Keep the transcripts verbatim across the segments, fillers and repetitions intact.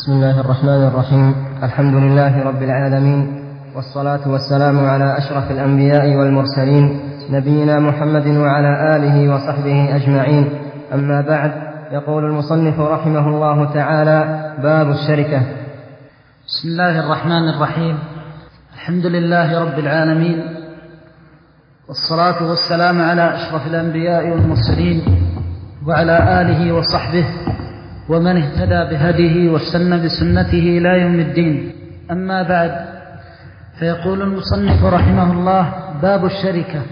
بسم الله الرحمن الرحيم. الحمد لله رب العالمين، والصلاة والسلام على أشرف الأنبياء والمرسلين نبينا محمد وعلى آله وصحبه أجمعين. أما بعد، يقول المصنف رحمه الله تعالى: باب الشركة. بسم الله الرحمن الرحيم. الحمد لله رب العالمين، والصلاة والسلام على أشرف الأنبياء والمرسلين وعلى آله وصحبه ومن اهتدى بهديه واستنى بسنته إلى يوم الدين. أما بعد، فيقول المصنف رحمه الله: باب الشركة.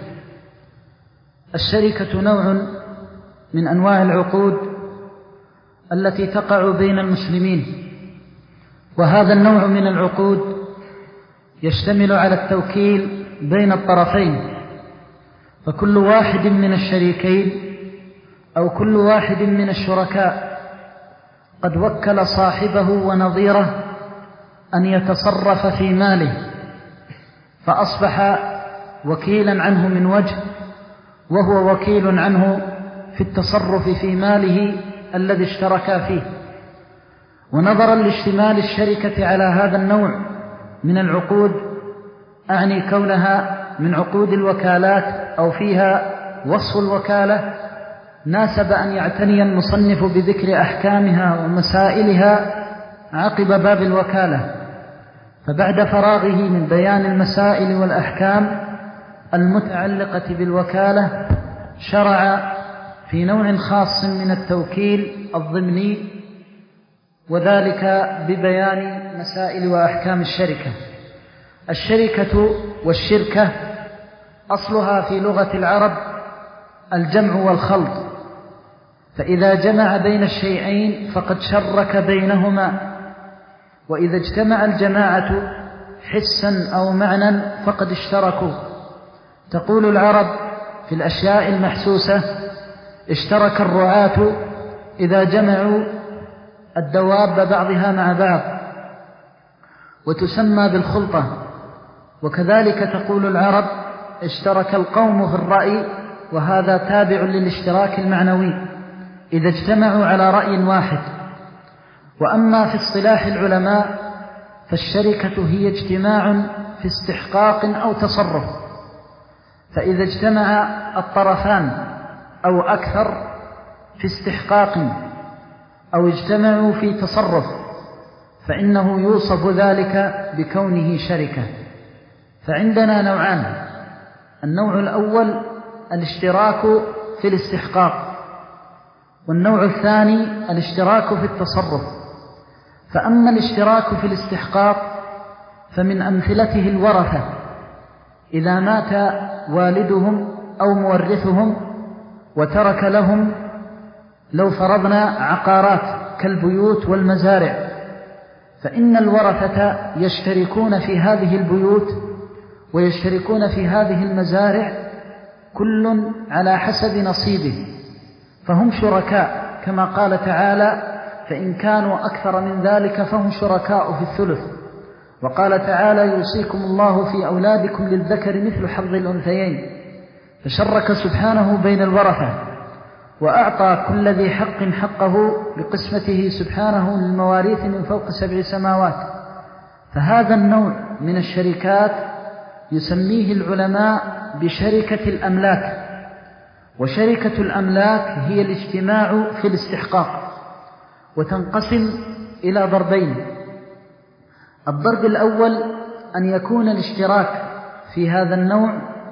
الشركة نوع من أنواع العقود التي تقع بين المسلمين، وهذا النوع من العقود يشتمل على التوكيل بين الطرفين، فكل واحد من الشريكين أو كل واحد من الشركاء قد وكل صاحبه ونظيره أن يتصرف في ماله، فأصبح وكيلا عنه من وجه، وهو وكيل عنه في التصرف في ماله الذي اشتركا فيه. ونظرا لاشتمال الشركة على هذا النوع من العقود، أعني كونها من عقود الوكالات أو فيها وصف الوكالة، ناسب أن يعتني المصنف بذكر أحكامها ومسائلها عقب باب الوكالة. فبعد فراغه من بيان المسائل والأحكام المتعلقة بالوكالة، شرع في نوع خاص من التوكيل الضمني، وذلك ببيان مسائل وأحكام الشركة. الشركة والشركة أصلها في لغة العرب الجمع والخلط، فإذا جمع بين الشيئين فقد شرك بينهما، وإذا اجتمع الجماعة حسا أو معنى فقد اشتركوا. تقول العرب في الأشياء المحسوسة: اشترك الرعاة إذا جمعوا الدواب بعضها مع بعض، وتسمى بالخلطة. وكذلك تقول العرب: اشترك القوم في الرأي، وهذا تابع للاشتراك المعنوي إذا اجتمعوا على رأي واحد. وأما في اصطلاح العلماء، فالشركة هي اجتماع في استحقاق أو تصرف، فإذا اجتمع الطرفان أو أكثر في استحقاق أو اجتمعوا في تصرف، فإنه يوصف ذلك بكونه شركة. فعندنا نوعان: النوع الأول الاشتراك في الاستحقاق، والنوع الثاني الاشتراك في التصرف. فأما الاشتراك في الاستحقاق فمن أمثلته الورثة، إذا مات والدهم أو مورثهم وترك لهم، لو فرضنا عقارات كالبيوت والمزارع، فإن الورثة يشتركون في هذه البيوت ويشتركون في هذه المزارع، كل على حسب نصيبه، فهم شركاء، كما قال تعالى: فإن كانوا أكثر من ذلك فهم شركاء في الثلث. وقال تعالى: يوصيكم الله في أولادكم للذكر مثل حظ الأنثيين. فشرك سبحانه بين الورثة، وأعطى كل ذي حق حقه بقسمته سبحانه للمواريث من فوق سبع سماوات. فهذا النوع من الشركات يسميه العلماء بشركة الأملاك. وشركة الأملاك هي الاجتماع في الاستحقاق، وتنقسم إلى ضربين: الضرب الأول أن يكون الاشتراك في هذا النوع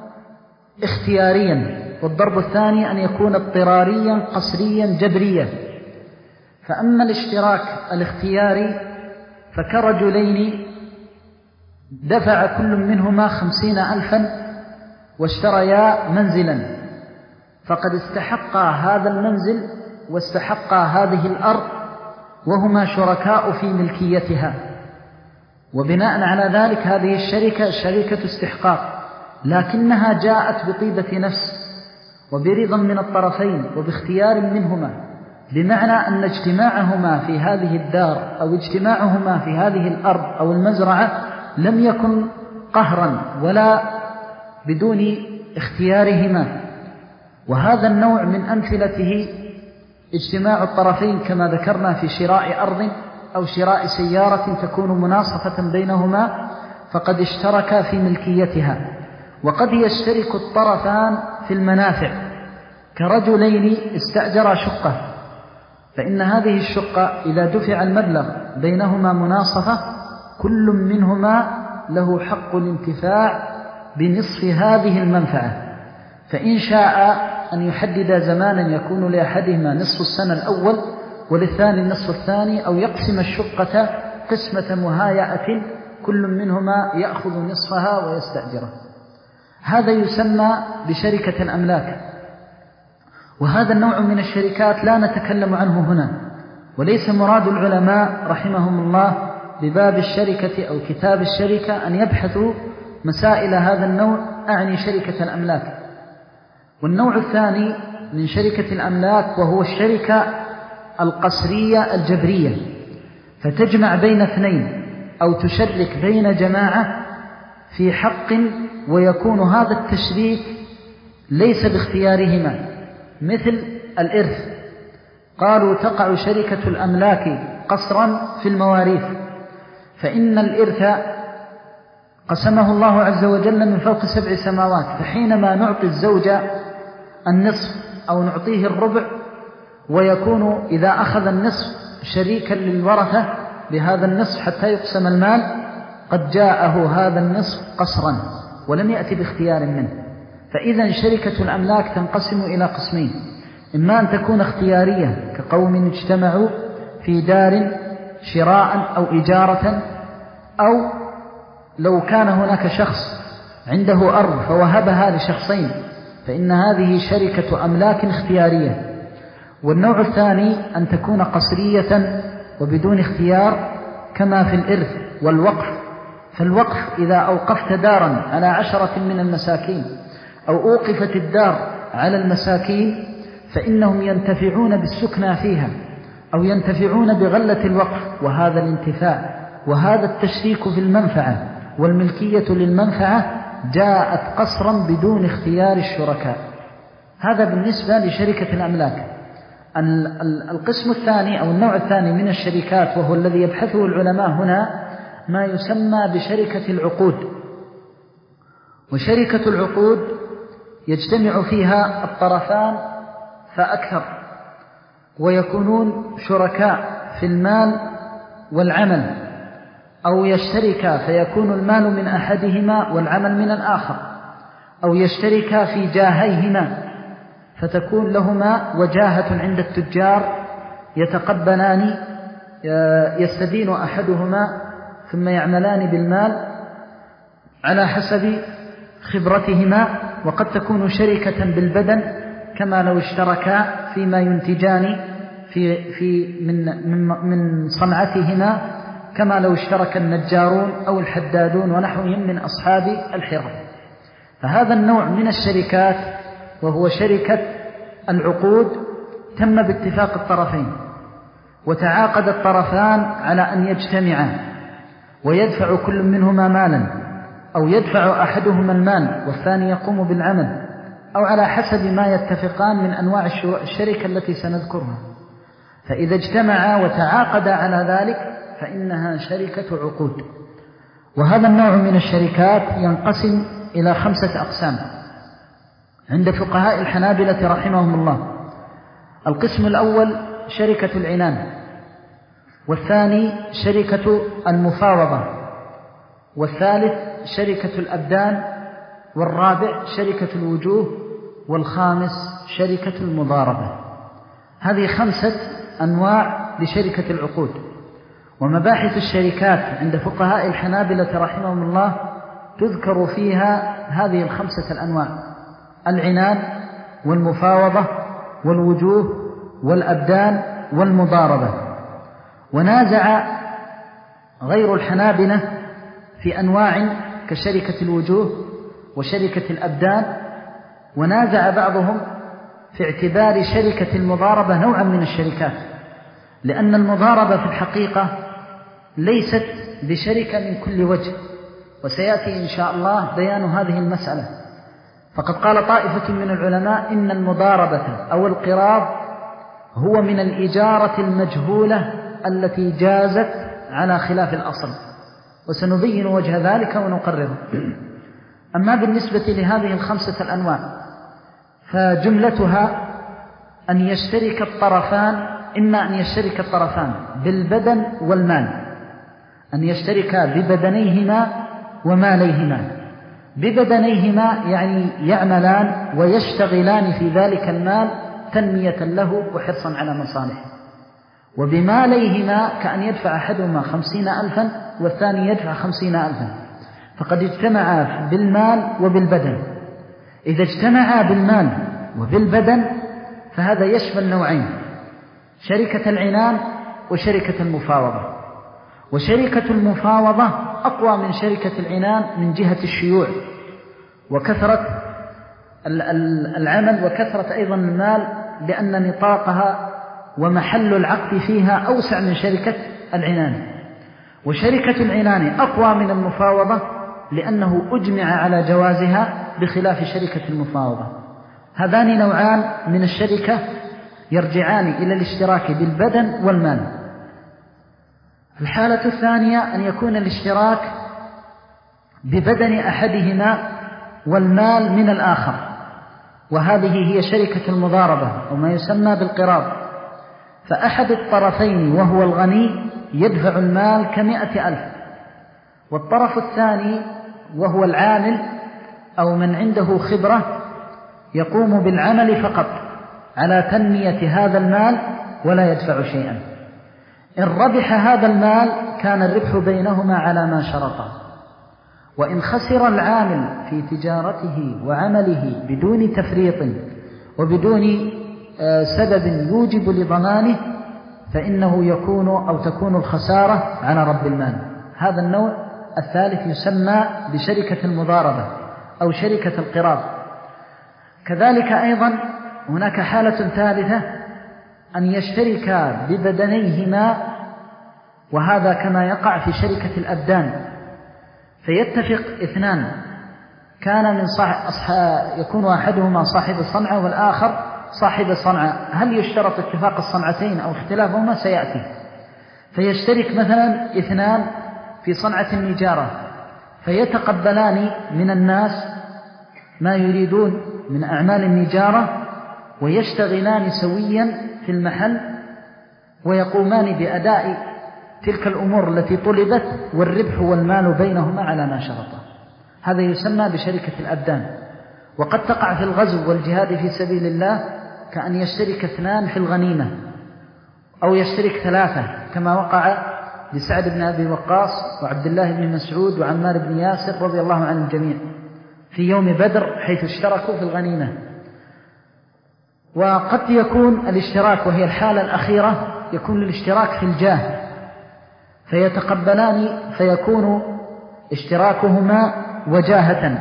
اختياريا، والضرب الثاني أن يكون اضطراريا قسريا جبريا. فأما الاشتراك الاختياري فكرجلين دفع كل منهما خمسين ألفا واشتريا منزلا، فقد استحقا هذا المنزل واستحقا هذه الأرض، وهما شركاء في ملكيتها. وبناء على ذلك هذه الشركة شركة استحقاق، لكنها جاءت بطيبة نفس وبرضا من الطرفين وباختيار منهما، بمعنى أن اجتماعهما في هذه الدار أو اجتماعهما في هذه الأرض أو المزرعة لم يكن قهرا ولا بدون اختيارهما. وهذا النوع من أمثلته اجتماع الطرفين كما ذكرنا في شراء أرض أو شراء سيارة تكون مناصفة بينهما فقد اشتركا في ملكيتها. وقد يشترك الطرفان في المنافع كرجلين استأجرا شقة، فإن هذه الشقة إذا دفع المبلغ بينهما مناصفة كل منهما له حق الانتفاع بنصف هذه المنفعة، فإن شاء أن يحدد زمانا يكون لأحدهما نصف السنة الأول وللثاني النصف الثاني، أو يقسم الشقة قسمة مهايئة كل منهما يأخذ نصفها ويستأجره. هذا يسمى بشركة الأملاك. وهذا النوع من الشركات لا نتكلم عنه هنا، وليس مراد العلماء رحمهم الله بباب الشركة أو كتاب الشركة أن يبحثوا مسائل هذا النوع، أعني شركة الأملاك. والنوع الثاني من شركة الأملاك وهو الشركة القسرية الجبرية، فتجمع بين اثنين أو تشرك بين جماعة في حق، ويكون هذا التشريك ليس باختيارهما، مثل الإرث. قالوا تقع شركة الأملاك قصرا في المواريث، فإن الإرث قسمه الله عز وجل من فوق سبع سماوات، فحينما نعطي الزوج النصف أو نعطيه الربع، ويكون إذا أخذ النصف شريكا للورثة بهذا النصف حتى يقسم المال، قد جاءه هذا النصف قصرا ولم يأتي باختيار منه. فإذا شركة الأملاك تنقسم إلى قسمين: إما أن تكون اختيارية كقوم اجتمعوا في دار شراء أو إجارة، أو لو كان هناك شخص عنده أرض فوهبها لشخصين، فإن هذه شركة أملاك اختيارية. والنوع الثاني أن تكون قسرية وبدون اختيار، كما في الإرث والوقف. فالوقف إذا أوقفت دارا على عشرة من المساكين أو أوقفت الدار على المساكين، فإنهم ينتفعون بالسكنى فيها أو ينتفعون بغلة الوقف، وهذا الانتفاع وهذا التشريك في المنفعة والملكية للمنفعة جاءت قصرا بدون اختيار الشركاء. هذا بالنسبة لشركة الأملاك. القسم الثاني أو النوع الثاني من الشركات، وهو الذي يبحثه العلماء هنا، ما يسمى بشركة العقود. وشركة العقود يجتمع فيها الطرفان فأكثر، ويكونون شركاء في المال والعمل، أو يشتركا فيكون المال من أحدهما والعمل من الآخر، أو يشتركا في جاهيهما فتكون لهما وجاهة عند التجار يتقبلان، يستدين أحدهما ثم يعملان بالمال على حسب خبرتهما. وقد تكون شركة بالبدن، كما لو اشتركا فيما ينتجان في في من من من صنعتهما، كما لو اشترك النجارون أو الحدادون ونحوهم من أصحاب الحرف. فهذا النوع من الشركات وهو شركة العقود تم باتفاق الطرفين، وتعاقد الطرفان على أن يجتمعا ويدفع كل منهما مالا، أو يدفع أحدهما المال والثاني يقوم بالعمل، أو على حسب ما يتفقان من أنواع الشركة التي سنذكرها. فإذا اجتمعا وتعاقدا على ذلك فإنها شركة عقود. وهذا النوع من الشركات ينقسم إلى خمسة أقسام عند فقهاء الحنابلة رحمهم الله. القسم الأول شركة العنان، والثاني شركة المفاوضة، والثالث شركة الأبدان، والرابع شركة الوجوه، والخامس شركة المضاربة. هذه خمسة أنواع لشركة العقود. ومباحث الشركات عند فقهاء الحنابلة رحمهم الله تذكر فيها هذه الخمسة الأنواع: العنان والمفاوضة والوجوه والأبدان والمضاربة. ونازع غير الحنابلة في أنواع كشركة الوجوه وشركة الأبدان، ونازع بعضهم في اعتبار شركة المضاربة نوعا من الشركات، لأن المضاربة في الحقيقة ليست بشركة من كل وجه، وسيأتي إن شاء الله بيان هذه المسألة. فقد قال طائفة من العلماء إن المضاربة أو القراض هو من الإجارة المجهولة التي جازت على خلاف الأصل، وسنبين وجه ذلك ونقرره. أما بالنسبة لهذه الخمسة الأنواع فجملتها أن يشترك الطرفان، إما أن يشترك الطرفان بالبدن والمال، أن يشتركا ببدنيهما وماليهما. ببدنيهما يعني يعملان ويشتغلان في ذلك المال تنمية له وحرصا على مصالحه. وبماليهما كأن يدفع أحدهما خمسين ألفا والثاني يدفع خمسين ألفا، فقد اجتمعا بالمال وبالبدن. إذا اجتمعا بالمال وبالبدن فهذا يشمل نوعين: شركة العنان وشركة المفاوضة. وشركة المفاوضة أقوى من شركة العنان من جهة الشيوع وكثرة العمل وكثرة أيضا المال، لأن نطاقها ومحل العقد فيها أوسع من شركة العنان. وشركة العنان أقوى من المفاوضة لأنه أجمع على جوازها بخلاف شركة المفاوضة. هذان نوعان من الشركة يرجعان إلى الاشتراك بالبدن والمال. الحالة الثانية أن يكون الاشتراك ببدن أحدهما والمال من الآخر، وهذه هي شركة المضاربة أو ما يسمى بالقراض. فأحد الطرفين وهو الغني يدفع المال كمئة ألف، والطرف الثاني وهو العامل أو من عنده خبرة يقوم بالعمل فقط على تنمية هذا المال ولا يدفع شيئا. إن ربح هذا المال كان الربح بينهما على ما شرطا، وإن خسر العامل في تجارته وعمله بدون تفريط وبدون سبب يوجب لضمانه فإنه يكون أو تكون الخسارة على رب المال. هذا النوع الثالث يسمى بشركة المضاربة أو شركة القراض. كذلك أيضا هناك حالة ثالثة أن يشتركا ببدنيهما، وهذا كما يقع في شركة الأبدان. فيتفق اثنان كان من صاحب يكون أحدهما صاحب الصنعة والآخر صاحب الصنعة، هل يشترط اتفاق الصنعتين أو اختلافهما؟ سيأتي. فيشترك مثلا اثنان في صنعة النجارة فيتقبلان من الناس ما يريدون من أعمال النجارة ويشتغلان سويا في المحل ويقومان بأداء تلك الأمور التي طلبت، والربح والمال بينهما على ما شرطا. هذا يسمى بشركة الأبدان. وقد تقع في الغزو والجهاد في سبيل الله كأن يشترك اثنان في الغنيمة أو يشترك ثلاثة، كما وقع لسعد بن أبي وقاص وعبد الله بن مسعود وعمار بن ياسر رضي الله عن الجميع في يوم بدر حيث اشتركوا في الغنيمة. وقد يكون الاشتراك، وهي الحالة الأخيرة، يكون الاشتراك في الجاه فيتقبلان فيكون اشتراكهما وجاهة،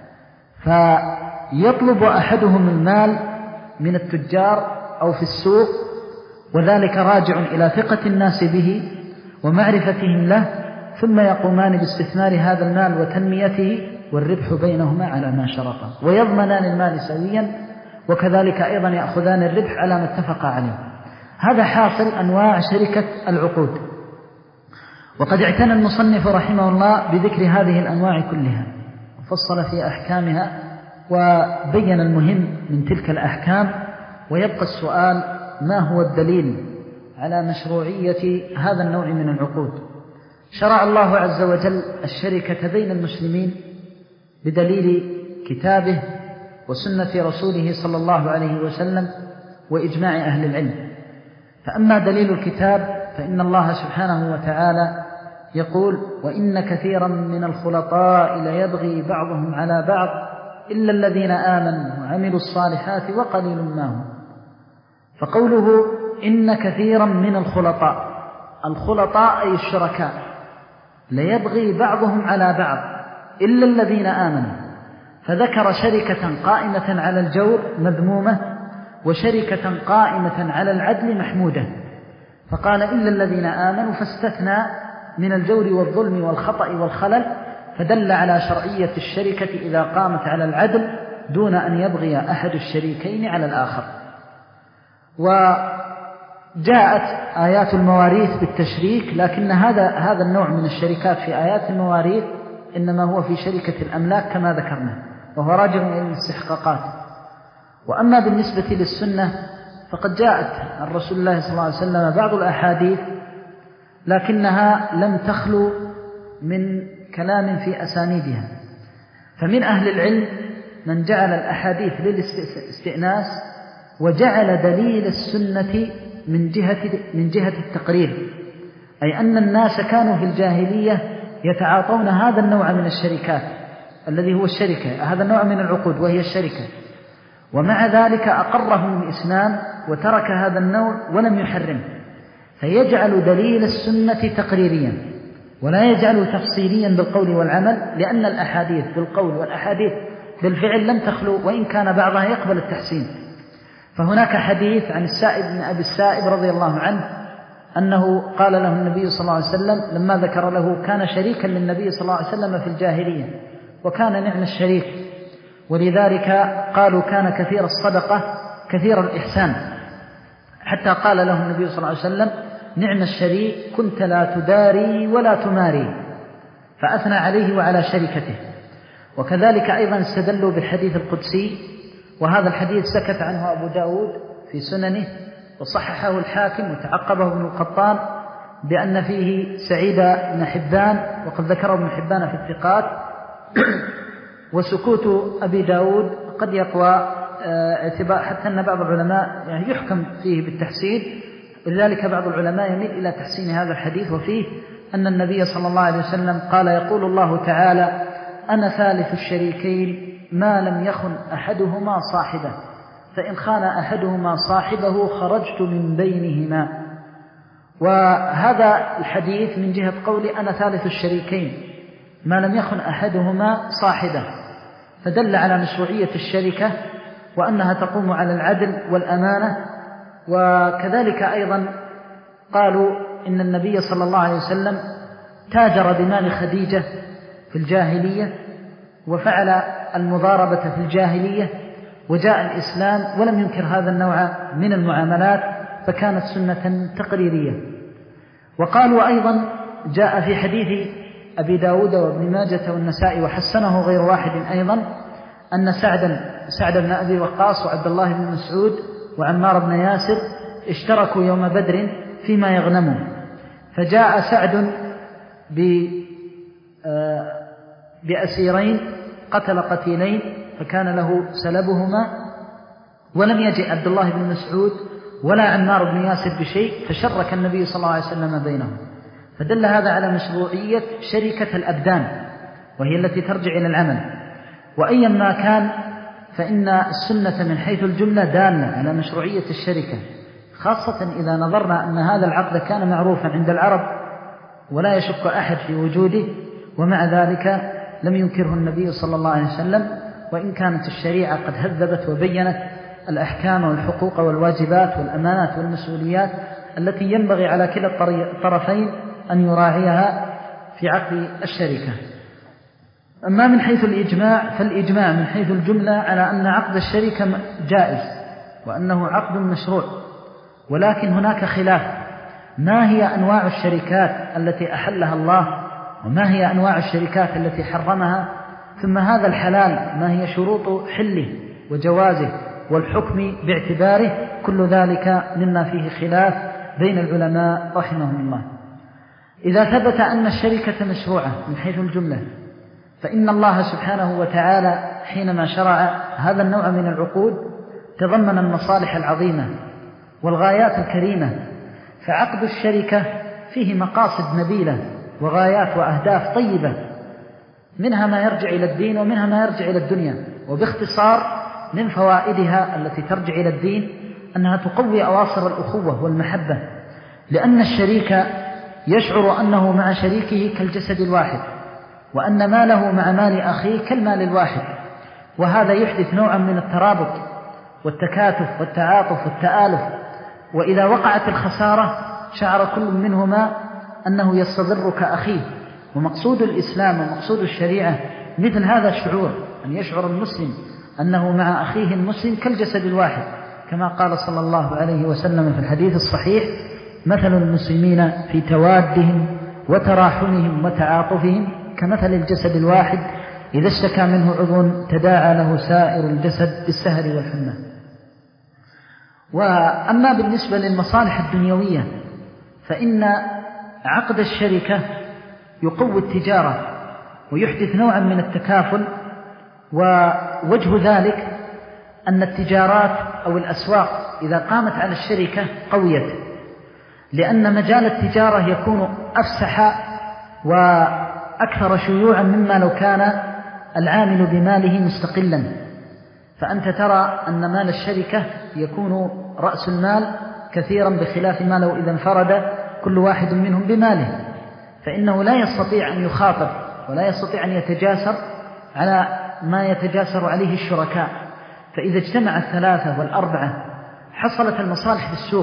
فيطلب أحدهم المال من التجار أو في السوق، وذلك راجع إلى ثقة الناس به ومعرفتهم له، ثم يقومان باستثمار هذا المال وتنميته والربح بينهما على ما شرطا، ويضمنان المال سويا، وكذلك أيضا يأخذان الربح على ما اتفق عليه. هذا حاصل أنواع شركة العقود. وقد اعتنى المصنف رحمه الله بذكر هذه الأنواع كلها وفصل في أحكامها وبين المهم من تلك الأحكام. ويبقى السؤال: ما هو الدليل على مشروعية هذا النوع من العقود؟ شرع الله عز وجل الشركة بين المسلمين بدليل كتابه وسنة رسوله صلى الله عليه وسلم وإجماع أهل العلم. فأما دليل الكتاب فإن الله سبحانه وتعالى يقول: وإن كثيرا من الخلطاء ليبغي بعضهم على بعض إلا الذين آمنوا وعملوا الصالحات وقليل ما هم. فقوله إن كثيرا من الخلطاء، الخلطاء أي الشركاء، ليبغي بعضهم على بعض إلا الذين آمنوا، فذكر شركة قائمة على الجور مذمومة وشركة قائمة على العدل محمودة، فقال إلا الذين آمنوا، فاستثنى من الجور والظلم والخطأ والخلل، فدل على شرعية الشركة إذا قامت على العدل دون أن يبغي أحد الشريكين على الآخر. جاءت آيات المواريث بالتشريك، لكن هذا هذا النوع من الشركات في آيات المواريث إنما هو في شركة الأملاك كما ذكرنا، وهو راجع إلى الاستحقاقات. وأما بالنسبة للسنة فقد جاءت عن رسول الله صلى الله عليه وسلم بعض الأحاديث، لكنها لم تخلو من كلام في أسانيدها. فمن أهل العلم من جعل الأحاديث للاستئناس، وجعل دليل السنة من جهة من جهة التقرير، أي أن الناس كانوا في الجاهلية يتعاطون هذا النوع من الشركات الذي هو الشركة، هذا النوع من العقود وهي الشركة، ومع ذلك أقرهم الإسلام وترك هذا النوع ولم يحرمه، فيجعل دليل السنة تقريريا ولا يجعله تفصيليا بالقول والعمل، لأن الأحاديث بالقول والأحاديث بالفعل لم تخلو، وإن كان بعضها يقبل التحسين. فهناك حديث عن السائب بن أبي السائب رضي الله عنه أنه قال له النبي صلى الله عليه وسلم لما ذكر له، كان شريكا للنبي صلى الله عليه وسلم في الجاهلية وكان نعم الشريك، ولذلك قالوا كان كثير الصدقة كثير الإحسان، حتى قال له النبي صلى الله عليه وسلم نعم الشريك كنت لا تداري ولا تماري، فأثنى عليه وعلى شركته. وكذلك أيضا استدلوا بالحديث القدسي، وهذا الحديث سكت عنه أبو داود في سننه وصححه الحاكم وتعقبه ابن القطان بأن فيه سعيد بن حبان، وقد ذكره ابن حبان في الثقات. وسكوت أبي داود قد يقوى اعتبار، حتى أن بعض العلماء يعني يحكم فيه بالتحسين، ولذلك بعض العلماء يميل إلى تحسين هذا الحديث. وفيه أن النبي صلى الله عليه وسلم قال يقول الله تعالى أنا ثالث الشريكين ما لم يخن أحدهما صاحبه، فإن خان أحدهما صاحبه خرجت من بينهما. وهذا الحديث من جهة قولي أنا ثالث الشريكين ما لم يخن أحدهما صاحبه، فدل على مشروعية الشركة وأنها تقوم على العدل والأمانة. وكذلك أيضا قالوا إن النبي صلى الله عليه وسلم تاجر بمال خديجة في الجاهلية وفعل المضاربة في الجاهلية، وجاء الإسلام ولم ينكر هذا النوع من المعاملات، فكانت سنة تقريرية. وقالوا أيضا جاء في حديث أبي داود وابن ماجة والنسائي وحسنه غير واحد أيضا أن سعد سعد بن أبي وقاص وعبد الله بن مسعود وعمار بن ياسر اشتركوا يوم بدر فيما يغنمون، فجاء سعد بأسيرين قتل قتيلين فكان له سلبهما، ولم يجئ عبد الله بن مسعود ولا عمار بن ياسر بشيء، فشرك النبي صلى الله عليه وسلم بينهم. فدل هذا على مشروعية شركة الأبدان، وهي التي ترجع إلى العمل. وأيا ما كان فإن السنة من حيث الجملة دالة على مشروعية الشركة، خاصة إذا نظرنا أن هذا العقد كان معروفا عند العرب ولا يشك أحد في وجوده، ومع ذلك لم ينكره النبي صلى الله عليه وسلم، وإن كانت الشريعة قد هذبت وبينت الأحكام والحقوق والواجبات والأمانات والمسؤوليات التي ينبغي على كلا الطرفين أن يراعيها في عقد الشركة. أما من حيث الإجماع فالإجماع من حيث الجملة على أن عقد الشركة جائز وأنه عقد مشروع، ولكن هناك خلاف: ما هي أنواع الشركات التي أحلها الله، وما هي أنواع الشركات التي حرمها، ثم هذا الحلال ما هي شروط حله وجوازه والحكم باعتباره. كل ذلك مما فيه خلاف بين العلماء رحمهم الله. إذا ثبت أن الشركة مشروعة من حيث الجملة، فإن الله سبحانه وتعالى حينما شرع هذا النوع من العقود تضمن المصالح العظيمة والغايات الكريمة، فعقد الشركة فيه مقاصد نبيلة وغايات وأهداف طيبة، منها ما يرجع إلى الدين ومنها ما يرجع إلى الدنيا. وباختصار من فوائدها التي ترجع إلى الدين أنها تقوي أواصر الأخوة والمحبة، لأن الشريك يشعر أنه مع شريكه كالجسد الواحد، وأن ماله مع مال أخيه كالمال الواحد، وهذا يحدث نوعا من الترابط والتكاتف والتعاطف والتآلف. وإذا وقعت الخسارة شعر كل منهما أنه يستضر كأخيه. ومقصود الإسلام ومقصود الشريعة مثل هذا الشعور، أن يشعر المسلم أنه مع أخيه المسلم كالجسد الواحد، كما قال صلى الله عليه وسلم في الحديث الصحيح: مثل المسلمين في توادهم وتراحمهم وتعاطفهم كمثل الجسد الواحد إذا اشتكى منه عضو تداعى له سائر الجسد بالسهر والحمى. وأما بالنسبة للمصالح الدنيوية فإن عقد الشركة يقوي التجارة ويحدث نوعا من التكافل، ووجه ذلك أن التجارات أو الأسواق إذا قامت على الشركة قويت، لأن مجال التجارة يكون أفسح وأكثر شيوعا مما لو كان العامل بماله مستقلا. فأنت ترى أن مال الشركة يكون رأس المال كثيرا، بخلاف ما لو إذا انفرد كل واحد منهم بماله، فإنه لا يستطيع أن يخاطر ولا يستطيع أن يتجاسر على ما يتجاسر عليه الشركاء. فإذا اجتمع الثلاثة والأربعة حصلت المصالح في السوق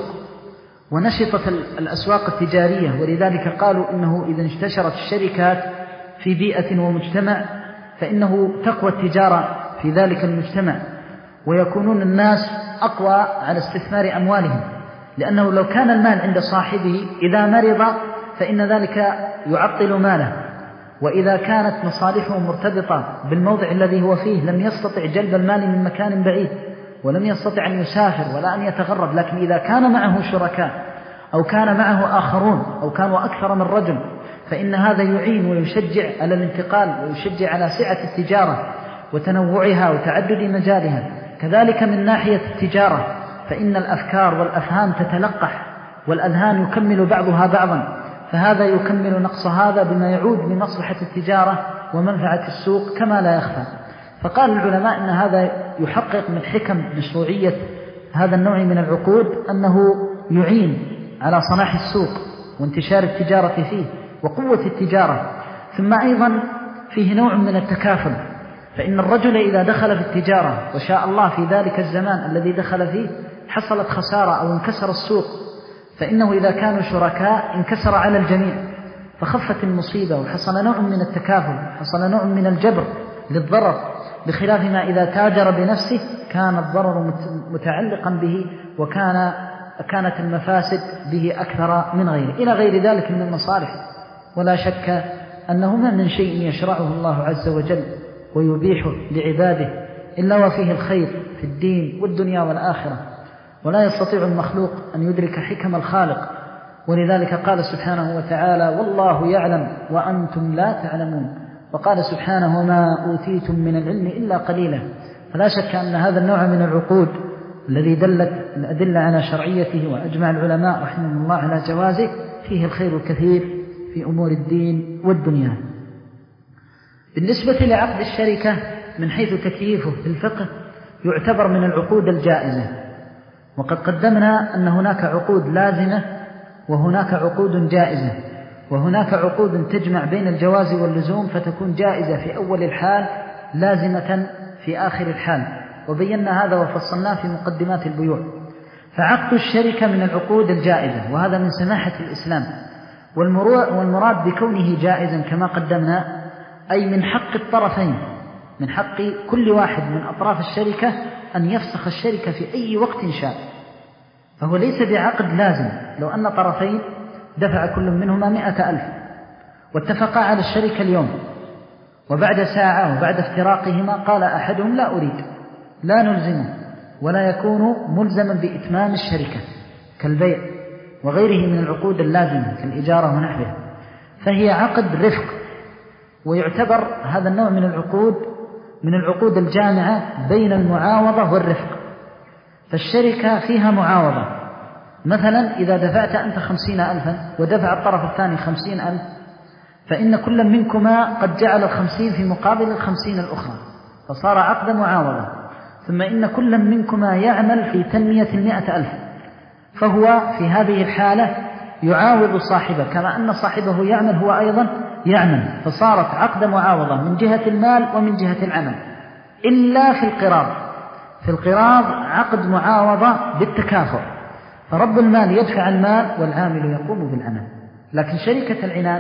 ونشطت الأسواق التجارية. ولذلك قالوا إنه إذا انتشرت الشركات في بيئة ومجتمع فإنه تقوى التجارة في ذلك المجتمع، ويكونون الناس أقوى على استثمار أموالهم، لأنه لو كان المال عند صاحبه إذا مرض فإن ذلك يعطل ماله، وإذا كانت مصالحه مرتبطة بالموضع الذي هو فيه لم يستطع جلب المال من مكان بعيد، ولم يستطع أن يسافر ولا أن يتغرب. لكن إذا كان معه شركاء أو كان معه آخرون أو كانوا أكثر من رجل فإن هذا يعين ويشجع على الانتقال ويشجع على سعة التجارة وتنوعها وتعدد مجالها. كذلك من ناحية التجارة فإن الأفكار والأفهام تتلقح والأذهان يكمل بعضها بعضا، فهذا يكمل نقص هذا بما يعود لمصلحة التجارة ومنفعة السوق كما لا يخفى. فقال العلماء إن هذا يحقق من حكم مشروعية هذا النوع من العقود أنه يعين على صلاح السوق وانتشار التجارة فيه وقوة التجارة. ثم أيضا فيه نوع من التكافل، فإن الرجل إذا دخل في التجارة وشاء الله في ذلك الزمان الذي دخل فيه حصلت خسارة أو انكسر السوق، فإنه إذا كانوا شركاء انكسر على الجميع فخفت المصيبة وحصل نوع من التكافل، حصل نوع من الجبر للضرر، بخلاف ما إذا تاجر بنفسه كان الضرر متعلقا به وكان كانت المفاسد به أكثر من غيره، إلى غير ذلك من المصالح. ولا شك أنه ما من شيء يشرعه الله عز وجل ويبيحه لعباده إلا وفيه الخير في الدين والدنيا والآخرة، ولا يستطيع المخلوق أن يدرك حكم الخالق. ولذلك قال سبحانه وتعالى: والله يعلم وأنتم لا تعلمون. وقال سبحانه: وما أوتيتم من العلم إلا قليلا. فلا شك أن هذا النوع من العقود الذي دلت الأدلة على شرعيته وأجمع العلماء رحمهم الله على جوازه فيه الخير الكثير في أمور الدين والدنيا. بالنسبة لعقد الشركة من حيث تكييفه في الفقه يعتبر من العقود الجائزة، وقد قدمنا أن هناك عقود لازمة وهناك عقود جائزة، وهناك عقود تجمع بين الجواز واللزوم فتكون جائزة في أول الحال لازمة في آخر الحال، وبينا هذا وفصلناه في مقدمات البيوع. فعقد الشركة من العقود الجائزة، وهذا من سماحة الإسلام، والمراد بكونه جائزا كما قدمنا أي من حق الطرفين، من حق كل واحد من أطراف الشركة أن يفسخ الشركة في أي وقت شاء، فهو ليس بعقد لازم. لو أن طرفين دفع كل منهما مئة ألف واتفقا على الشركة اليوم، وبعد ساعة وبعد افتراقهما قال أحدهم لا أريد، لا نلزمه ولا يكون ملزما بإتمام الشركة كالبيع وغيره من العقود اللازمة كالإجارة ونحوها، فهي عقد رفق، ويعتبر هذا النوع من العقود من العقود الجامعة بين المعاوضة والرفق. فالشركة فيها معاوضة، مثلا إذا دفعت أنت خمسين ألفا ودفع الطرف الثاني خمسين ألف فإن كل منكما قد جعل الخمسين في مقابل الخمسين الأخرى فصار عقد معاوضة. ثم إن كل منكما يعمل في تنمية المئة ألف، فهو في هذه الحالة يعاوض صاحبه كما أن صاحبه يعمل هو أيضا يعمل، فصارت عقد معاوضة من جهة المال ومن جهة العمل، إلا في القراض. في القراض عقد معاوضة بالتكافؤ، فرب المال يدفع المال والعامل يقوم بالعمل. لكن شركة العنان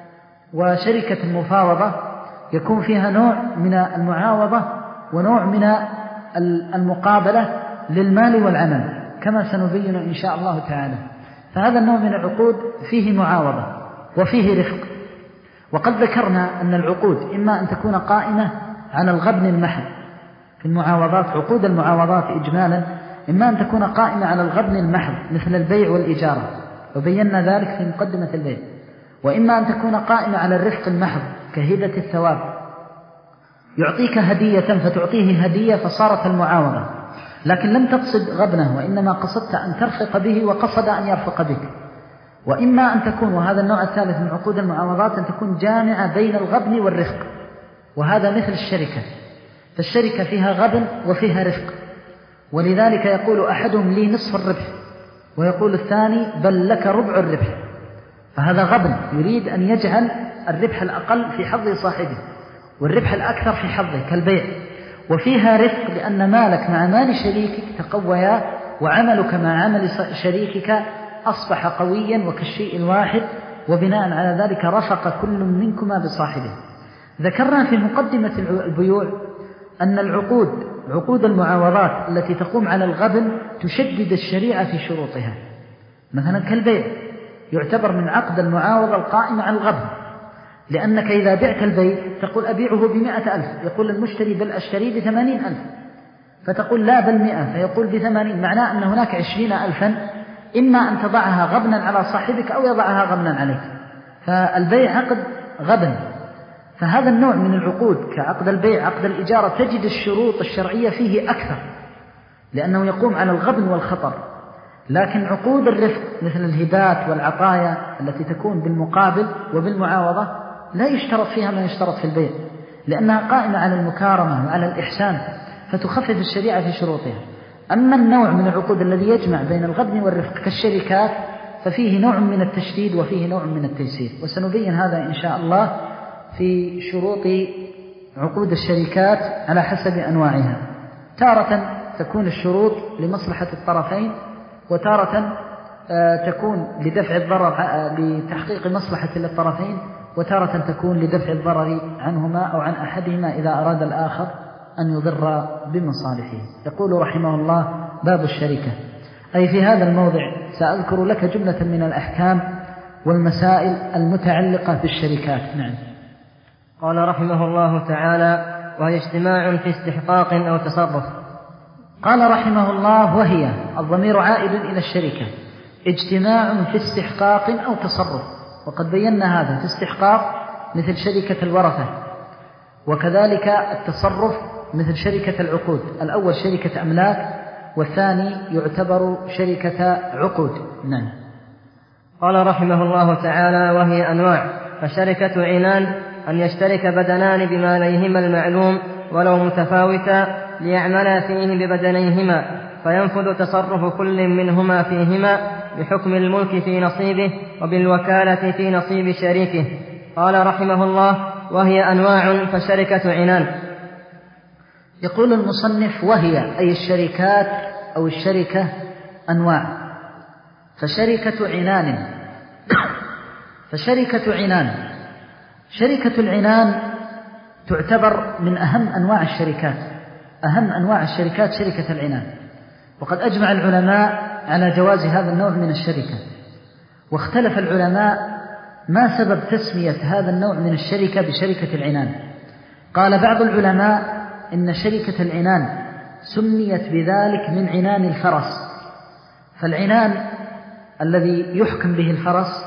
وشركة المفاوضة يكون فيها نوع من المعاوضة ونوع من المقابلة، للمال والعمل كما سنبين إن شاء الله تعالى. فهذا النوع من العقود فيه معاوضة وفيه رفق. وقد ذكرنا أن العقود إما أن تكون قائمة على الغبن المحض في المعاوضات، عقود المعاوضات إجمالا إما أن تكون قائمة على الغبن المحض مثل البيع والإجارة، وبينا ذلك في مقدمة البيع، وإما أن تكون قائمة على الرفق المحض كهبة الثواب، يعطيك هدية فتعطيه هدية فصارت المعاوضة، لكن لم تقصد غبنه وإنما قصدت أن ترفق به وقصد أن يرفق بك. وإما أن تكون، وهذا النوع الثالث من عقود المعاوضات، أن تكون جامعة بين الغبن والرفق، وهذا مثل الشركة، فالشركة فيها غبن وفيها رفق، ولذلك يقول أحدهم لي نصف الربح ويقول الثاني بل لك ربع الربح، فهذا غبن يريد أن يجعل الربح الأقل في حظ صاحبه والربح الأكثر في حظه كالبيع. وفيها رفق لأن مالك مع مال شريكك تقويا، وعملك مع عمل شريكك أصبح قويا وكالشيء الواحد، وبناء على ذلك رفق كل منكما بصاحبه. ذكرنا في مقدمة البيوع أن العقود عقود المعاوضات التي تقوم على الغبن تشدد الشريعة في شروطها، مثلا كالبيع يعتبر من عقد المعاوضة القائمة على الغبن، لأنك إذا بعت البيت تقول أبيعه بمئة ألف، يقول المشتري بل أشتري بثمانين ألف، فتقول لا بل مئة، فيقول بثمانين، معناه أن هناك عشرين ألفا، إما أن تضعها غبنا على صاحبك أو يضعها غبنا عليك، فالبيع عقد غبن. فهذا النوع من العقود كعقد البيع عقد الإجارة تجد الشروط الشرعية فيه أكثر لأنه يقوم على الغبن والخطر. لكن عقود الرفق مثل الهبات والعطايا التي تكون بالمقابل وبالمعاوضة لا يشترط فيها ما يشترط في البيع، لأنها قائمة على المكارمة وعلى الإحسان، فتخفف الشريعة في شروطها. أما النوع من العقود الذي يجمع بين الغبن والرفق كالشركات ففيه نوع من التشديد وفيه نوع من التيسير، وسنبين هذا إن شاء الله في شروط عقود الشركات على حسب أنواعها. تارة تكون الشروط لمصلحة الطرفين، وتارة تكون لدفع الضرر لتحقيق مصلحة للطرفين، وتارة تكون لدفع الضرر عنهما أو عن أحدهما إذا أراد الآخر أن يضر بمصالحه. يقول رحمه الله: باب الشركة. أي في هذا الموضع سأذكر لك جملة من الأحكام والمسائل المتعلقة بالشركات. نعم. قال رحمه الله تعالى: وهي اجتماع في استحقاق أو تصرف. قال رحمه الله: وهي الضمير عائد إلى الشركة، اجتماع في استحقاق أو تصرف، وقد بينا هذا في استحقاق مثل شركة الورثة، وكذلك التصرف مثل شركة العقود، الأول شركة أملاك والثاني يعتبر شركة عقود. نعم. قال رحمه الله تعالى: وهي أنواع. فشركة عنان أن يشترك بدنان بماليهما المعلوم ولو متفاوتا ليعملا فيه ببدنيهما، فينفذ تصرف كل منهما فيهما بحكم الملك في نصيبه وبالوكالة في نصيب شريكه. قال رحمه الله: وهي أنواع. فشركة عنان. يقول المصنف: وهي أي الشركات أو الشركة أنواع. فشركة عنان فشركة عنان شركة العنان تعتبر من أهم أنواع الشركات، أهم أنواع الشركات شركة العنان، وقد أجمع العلماء على جواز هذا النوع من الشركة. واختلف العلماء ما سبب تسمية هذا النوع من الشركة بشركة العنان. قال بعض العلماء إن شركة العنان سميت بذلك من عنان الفرس، فالعنان الذي يحكم به الفرس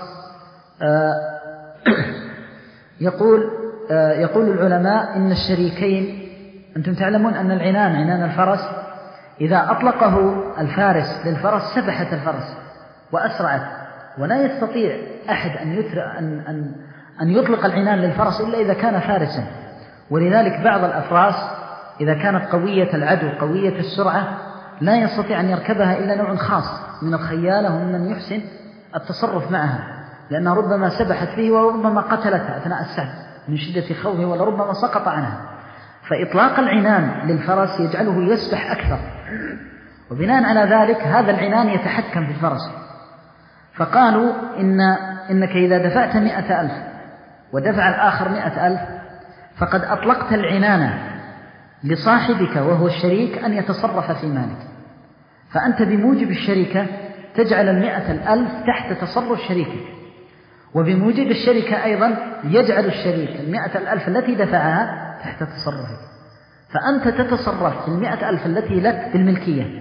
يقول يقول العلماء إن الشريكين، أنتم تعلمون أن العنان عنان الفرس إذا أطلقه الفارس للفرس سبحت الفرس وأسرعت، ولا يستطيع أحد أن يترك أن أن أن يطلق العنان للفرس إلا إذا كان فارسا. ولذلك بعض الأفراس إذا كانت قوية العدو قوية السرعة لا يستطيع أن يركبها إلا نوع خاص من الخيالة ومن يحسن التصرف معها، لأنها ربما سبحت فيه وربما قتلتها أثناء السعي من شدة خوفه، ولربما سقط عنها. فإطلاق العنان للفرس يجعله يسبح أكثر، وبناء على ذلك هذا العنان يتحكم في الفرس. فقالوا إن إنك إذا دفعت مئة ألف ودفع الآخر مئة ألف فقد أطلقت العنان لصاحبك وهو الشريك أن يتصرف في مالك. فأنت بموجب الشركة تجعل المئة الألف تحت تصرف شريكك، وبموجب الشركة أيضا يجعل الشريك المئة الألف التي دفعها تحت تصرفك، فأنت تتصرف في المئة ألف التي لك بالملكية،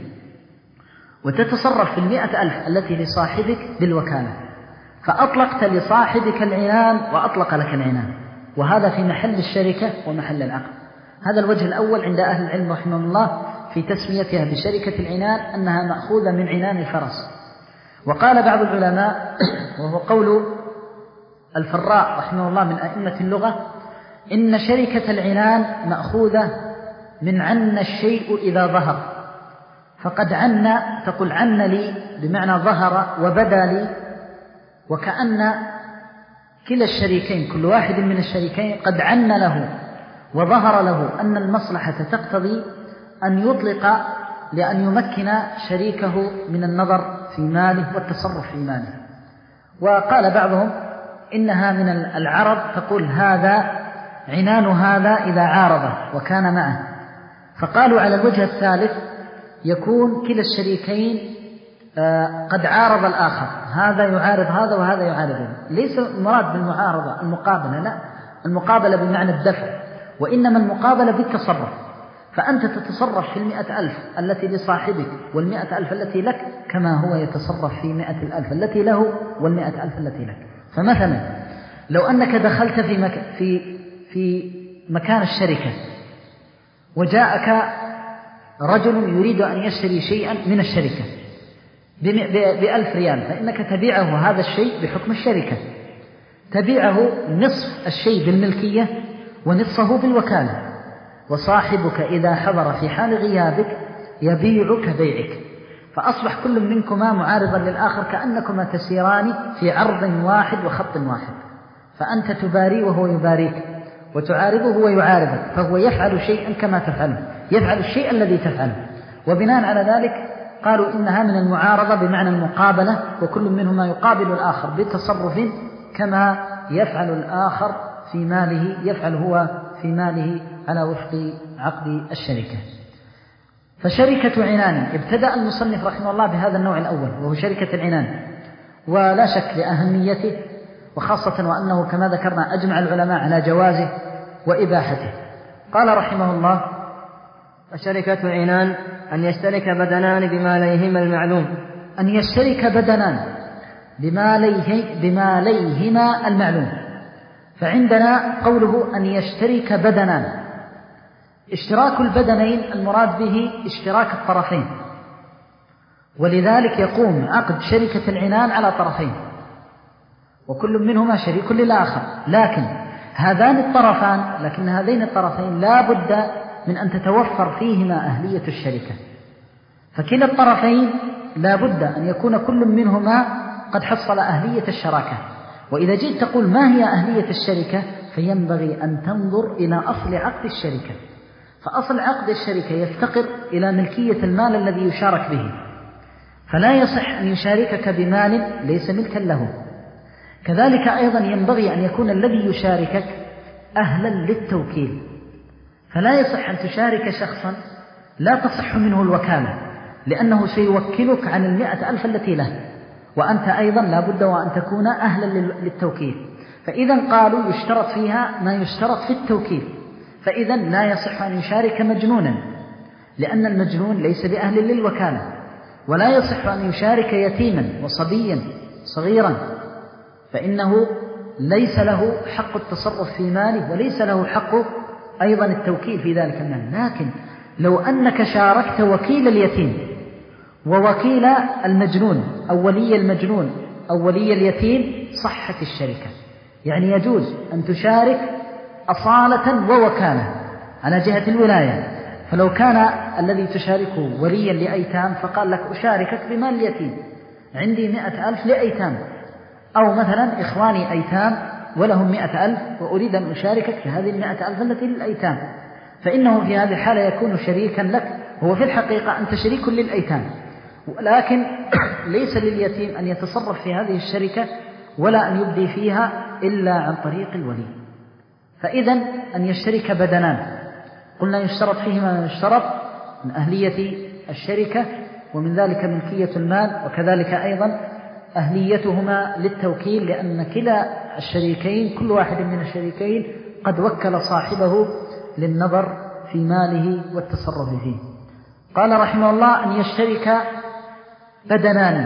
وتتصرف في المئة ألف التي لصاحبك بالوكالة، فأطلقت لصاحبك العنان وأطلق لك العنان، وهذا في محل الشركة ومحل العقد. هذا الوجه الأول عند أهل العلم رحمه الله في تسميتها بشركة العنان أنها مأخوذة من عنان الفرس. وقال بعض العلماء وهو قول الفراء رحمه الله من أئمة اللغة إن شركة العنان مأخوذة من عن الشيء إذا ظهر، فقد عن تقول عن لي بمعنى ظهر وبدا لي، وكأن كلا الشريكين كل واحد من الشريكين قد عن له وظهر له أن المصلحة تقتضي أن يطلق لأن يمكن شريكه من النظر في ماله والتصرف في ماله. وقال بعضهم إنها من العرب تقول هذا عنان هذا إذا عارض وكان معه، فقالوا على الوجه الثالث يكون كلا الشريكين قد عارض الآخر، هذا يعارض هذا وهذا يعارض هذا. ليس المراد بالمعارضة المقابلة، لا، المقابلة بمعنى الدفع، وإنما المقابلة بالتصرف. فأنت تتصرف في المئة ألف التي لصاحبك والمئة ألف التي لك كما هو يتصرف في مئة الألف التي له والمئة ألف التي لك. فمثلا لو أنك دخلت في, مك... في... في مكان الشركة وجاءك رجل يريد أن يشتري شيئا من الشركة بألف ريال، فإنك تبيعه هذا الشيء بحكم الشركة، تبيعه نصف الشيء بالملكية ونصفه بالوكالة، وصاحبك إذا حضر في حال غيابك يبيعك بيعك، فأصبح كل منكما معارضا للآخر كأنكما تسيران في عرض واحد وخط واحد، فأنت تباري وهو يباريك، وتعارضه وهو يعارضك، فهو يفعل شيئا كما تفعله، يفعل الشيء الذي تفعله. وبناء على ذلك قالوا إنها من المعارضة بمعنى المقابلة، وكل منهما يقابل الآخر بتصرف كما يفعل الآخر في ماله، يفعل هو في ماله على وفق عقد الشركة. فشركة عنان ابتدأ المصنف رحمه الله بهذا النوع الأول وهو شركة العنان، ولا شك لأهميته، وخاصة وأنه كما ذكرنا أجمع العلماء على جوازه وإباحته. قال رحمه الله: وشركة عنان أن يشترك بدنان بماليهما المعلوم، أن يشترك بدنان بماليه بماليهما المعلوم. فعندنا قوله أن يشترك بدنان، اشتراك البدنين المراد به اشتراك الطرفين، ولذلك يقوم عقد شركة العنان على طرفين وكل منهما شريك للآخر، لكن هذان الطرفان لكن هذين الطرفين لا بد من أن تتوفر فيهما أهلية الشركة، فكلا الطرفين لا بد أن يكون كل منهما قد حصل أهلية الشراكة. وإذا جئت تقول ما هي أهلية الشركة فينبغي أن تنظر إلى أصل عقد الشركة، فأصل عقد الشركة يفتقر إلى ملكية المال الذي يشارك به، فلا يصح أن يشاركك بمال ليس ملكا له. كذلك أيضا ينبغي أن يكون الذي يشاركك أهلا للتوكيل، فلا يصح أن تشارك شخصا لا تصح منه الوكالة، لأنه سيوكلك عن المئة ألف التي له، وأنت أيضا لا بد وأن تكون أهلا للتوكيل. فإذا قالوا يشترط فيها ما يشترط في التوكيل، فإذا لا يصح أن يشارك مجنونا لأن المجنون ليس بأهل للوكالة، ولا يصح أن يشارك يتيما وصبيا صغيرا فإنه ليس له حق التصرف في ماله وليس له حق أيضا التوكيل في ذلك المال. لكن لو أنك شاركت وكيل اليتيم ووكيل المجنون أو ولي المجنون أو ولي اليتيم صحت الشركة، يعني يجوز أن تشارك أصالة ووكالة على جهة الولاية. فلو كان الذي تشاركه وليا لأيتام فقال لك أشاركك بمال اليتيم، عندي مئة ألف لأيتام، أو مثلا إخواني أيتام ولهم مئة ألف وأريد أن أشاركك في هذه المئة ألف التي للأيتام، فإنه في هذه الحالة يكون شريكا لك. هو في الحقيقة أنت شريك للأيتام، ولكن ليس لليتيم أن يتصرف في هذه الشركة ولا أن يبدي فيها إلا عن طريق الولي. فإذا أن يشترك بدنان قلنا يشترط فيهما ما يشترط من أهلية الشركة ومن ذلك ملكية المال، وكذلك أيضا أهليتهما للتوكيل، لأن كلا الشريكين كل واحد من الشريكين قد وكل صاحبه للنظر في ماله والتصرف فيه. قال رحمه الله: أن يشترك بدنان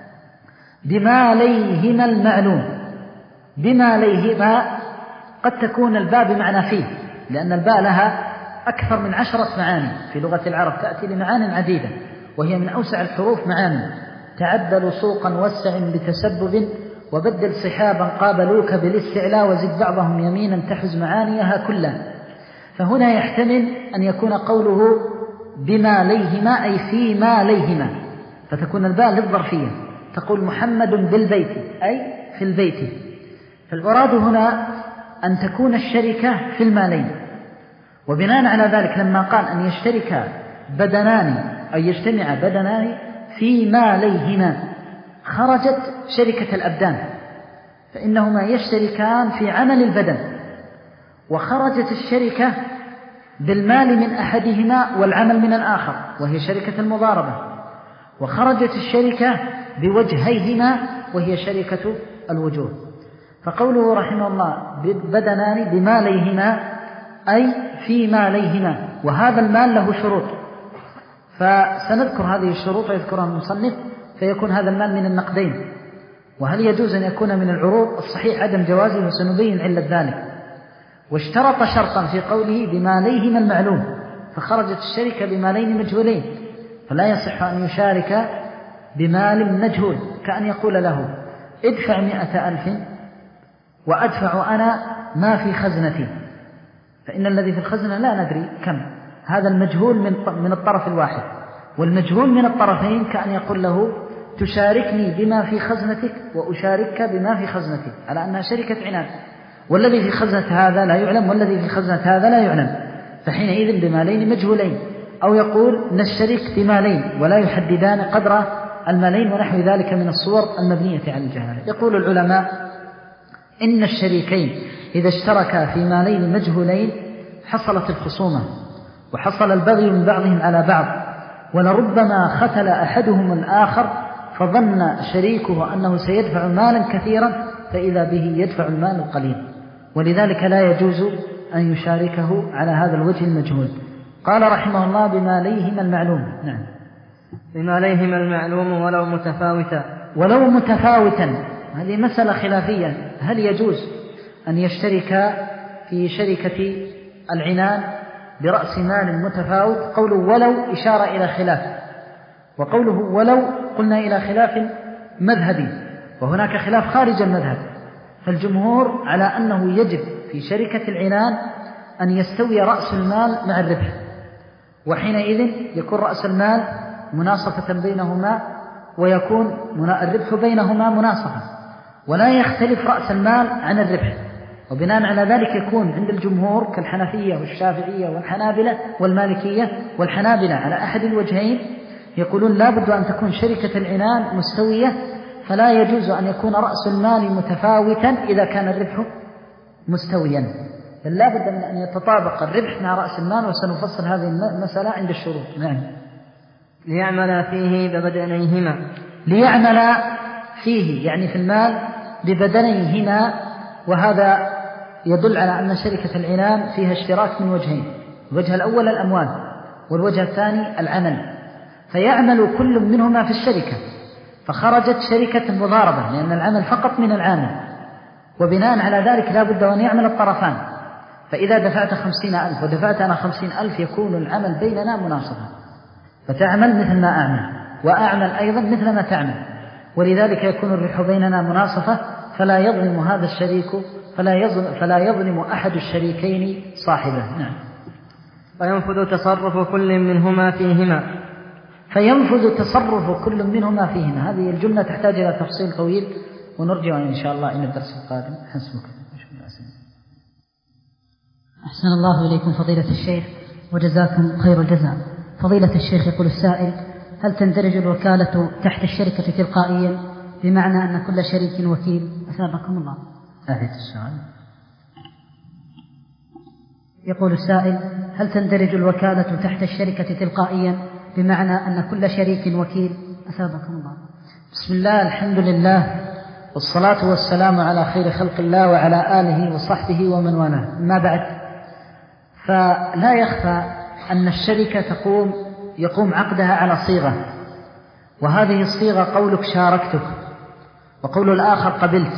بماليهما المعلوم. بماليهما قد تكون الباء بمعنى فيه، لأن الباء لها أكثر من عشرة معاني في لغة العرب، تأتي لمعان عديدة، وهي من أوسع الحروف معاني. تعدل سوقا وسع بتسبب، وبدل صحابا قابلوك بالاستعلاء، وزد بعضهم يمينا تحز معانيها كلها. فهنا يحتمل أن يكون قوله بماليهما أي في ماليهما، فتكون الباء للظرفية. تقول محمد بالبيت أي في البيت. فالمراد هنا أن تكون الشركة في المالين، وبناء على ذلك لما قال أن يشترك بدنان أي يجتمع بدنان في ماليهما خرجت شركة الأبدان، فإنهما يشتركان في عمل البدن، وخرجت الشركة بالمال من أحدهما والعمل من الآخر وهي شركة المضاربة، وخرجت الشركة بوجهيهما وهي شركة الوجوه. فقوله رحمه الله بدنان بماليهما أي في ماليهما، وهذا المال له شروط، فسنذكر هذه الشروط ويذكرها المصنف، فيكون هذا المال من النقدين. وهل يجوز أن يكون من العروض؟ الصحيح عدم جوازه، وسنبين علة ذلك. واشترط شرطا في قوله بماليهما المعلوم، فخرجت الشركة بمالين مجهولين، فلا يصح أن يشارك بمال مجهول، كأن يقول له ادفع مئة ألف وأدفع أنا ما في خزنتي، فإن الذي في الخزنة لا ندري كم. هذا المجهول من الطرف الواحد، والمجهول من الطرفين كأن يقول له تشاركني بما في خزنتك وأشاركك بما في خزنتي، على أنها شركة عناد، والذي في خزنة هذا لا يعلم والذي في خزنة هذا لا يعلم، فحينئذ بمالين مجهولين. أو يقول نشترك بمالين ولا يحددان قدر المالين ونحو ذلك من الصور المبنية على الجهالة. يقول العلماء إن الشريكين إذا اشتركا في مالين مجهولين حصلت الخصومة وحصل البغي من بعضهم على بعض، ولربما ختل أحدهم الآخر فظن شريكه أنه سيدفع مالا كثيرا فإذا به يدفع المال القليل، ولذلك لا يجوز أن يشاركه على هذا الوجه المجهول. قال رحمه الله بماليهما المعلوم. نعم، بماليهما المعلوم ولو متفاوتا. ولو متفاوتا هذه مسألة خلافية، هل يجوز أن يشترك في شركة العنان برأس مال متفاوت؟ قوله ولو إشارة إلى خلاف، وقوله ولو قلنا إلى خلاف مذهبي، وهناك خلاف خارج المذهب. فالجمهور على أنه يجب في شركة العنان أن يستوي رأس المال مع الربح، وحينئذ يكون رأس المال مناصفة بينهما ويكون الربح بينهما مناصفة، ولا يختلف رأس المال عن الربح. وبناء على ذلك يكون عند الجمهور كالحنفية والشافعية والحنابلة والمالكية والحنابلة على أحد الوجهين يقولون لا بد أن تكون شركة العنان مستوية، فلا يجوز أن يكون رأس المال متفاوتا إذا كان الربح مستويا، بل لا بد من أن يتطابق الربح مع رأس المال، وسنفصل هذه المسألة عند الشروط. نعم. ليعمل فيه ببدنيهما. ليعمل فيه يعني في المال ببدنيهما، وهذا يدل على أن شركة العنان فيها اشتراك من وجهين: الوجه الأول الأموال، والوجه الثاني العمل، فيعمل كل منهما في الشركة، فخرجت شركة مضاربة لأن العمل فقط من العامل، وبناء على ذلك لا بد أن يعمل الطرفان. فإذا دفعت خمسين ألف ودفعت أنا خمسين ألف يكون العمل بيننا مناصفة، فتعمل مثل ما أعمل وأعمل أيضا مثل ما تعمل، ولذلك يكون الربح بيننا مناصفة، فلا يظلم هذا الشريك فلا يظلم, فلا يظلم أحد الشريكين صاحبه. نعم. فينفذ تصرف كل منهما فيهما. فينفذ تصرف كل منهما فيهما، هذه الجملة تحتاج إلى تفصيل طويل، ونرجع إن شاء الله إلى الدرس القادم. حسبك. أحسن الله إليكم فضيلة الشيخ وجزاكم خير الجزاء. فضيلة الشيخ يقول السائل: هل تندرج الوكالة تحت الشركة تلقائيا، بمعنى أن كل شريك وكيل؟ أثابكم الله. أعيد السؤال. يقول السائل: هل تندرج الوكالة تحت الشركة تلقائيا، بمعنى أن كل شريك وكيل؟ أثابكم الله. بسم الله، الحمد لله، والصلاة والسلام على خير خلق الله وعلى آله وصحبه ومن والاه. أما بعد، فلا يخفى أن الشركة تقوم يقوم عقدها على صيغة، وهذه الصيغة قولك شاركتك، وقول الآخر قبلت،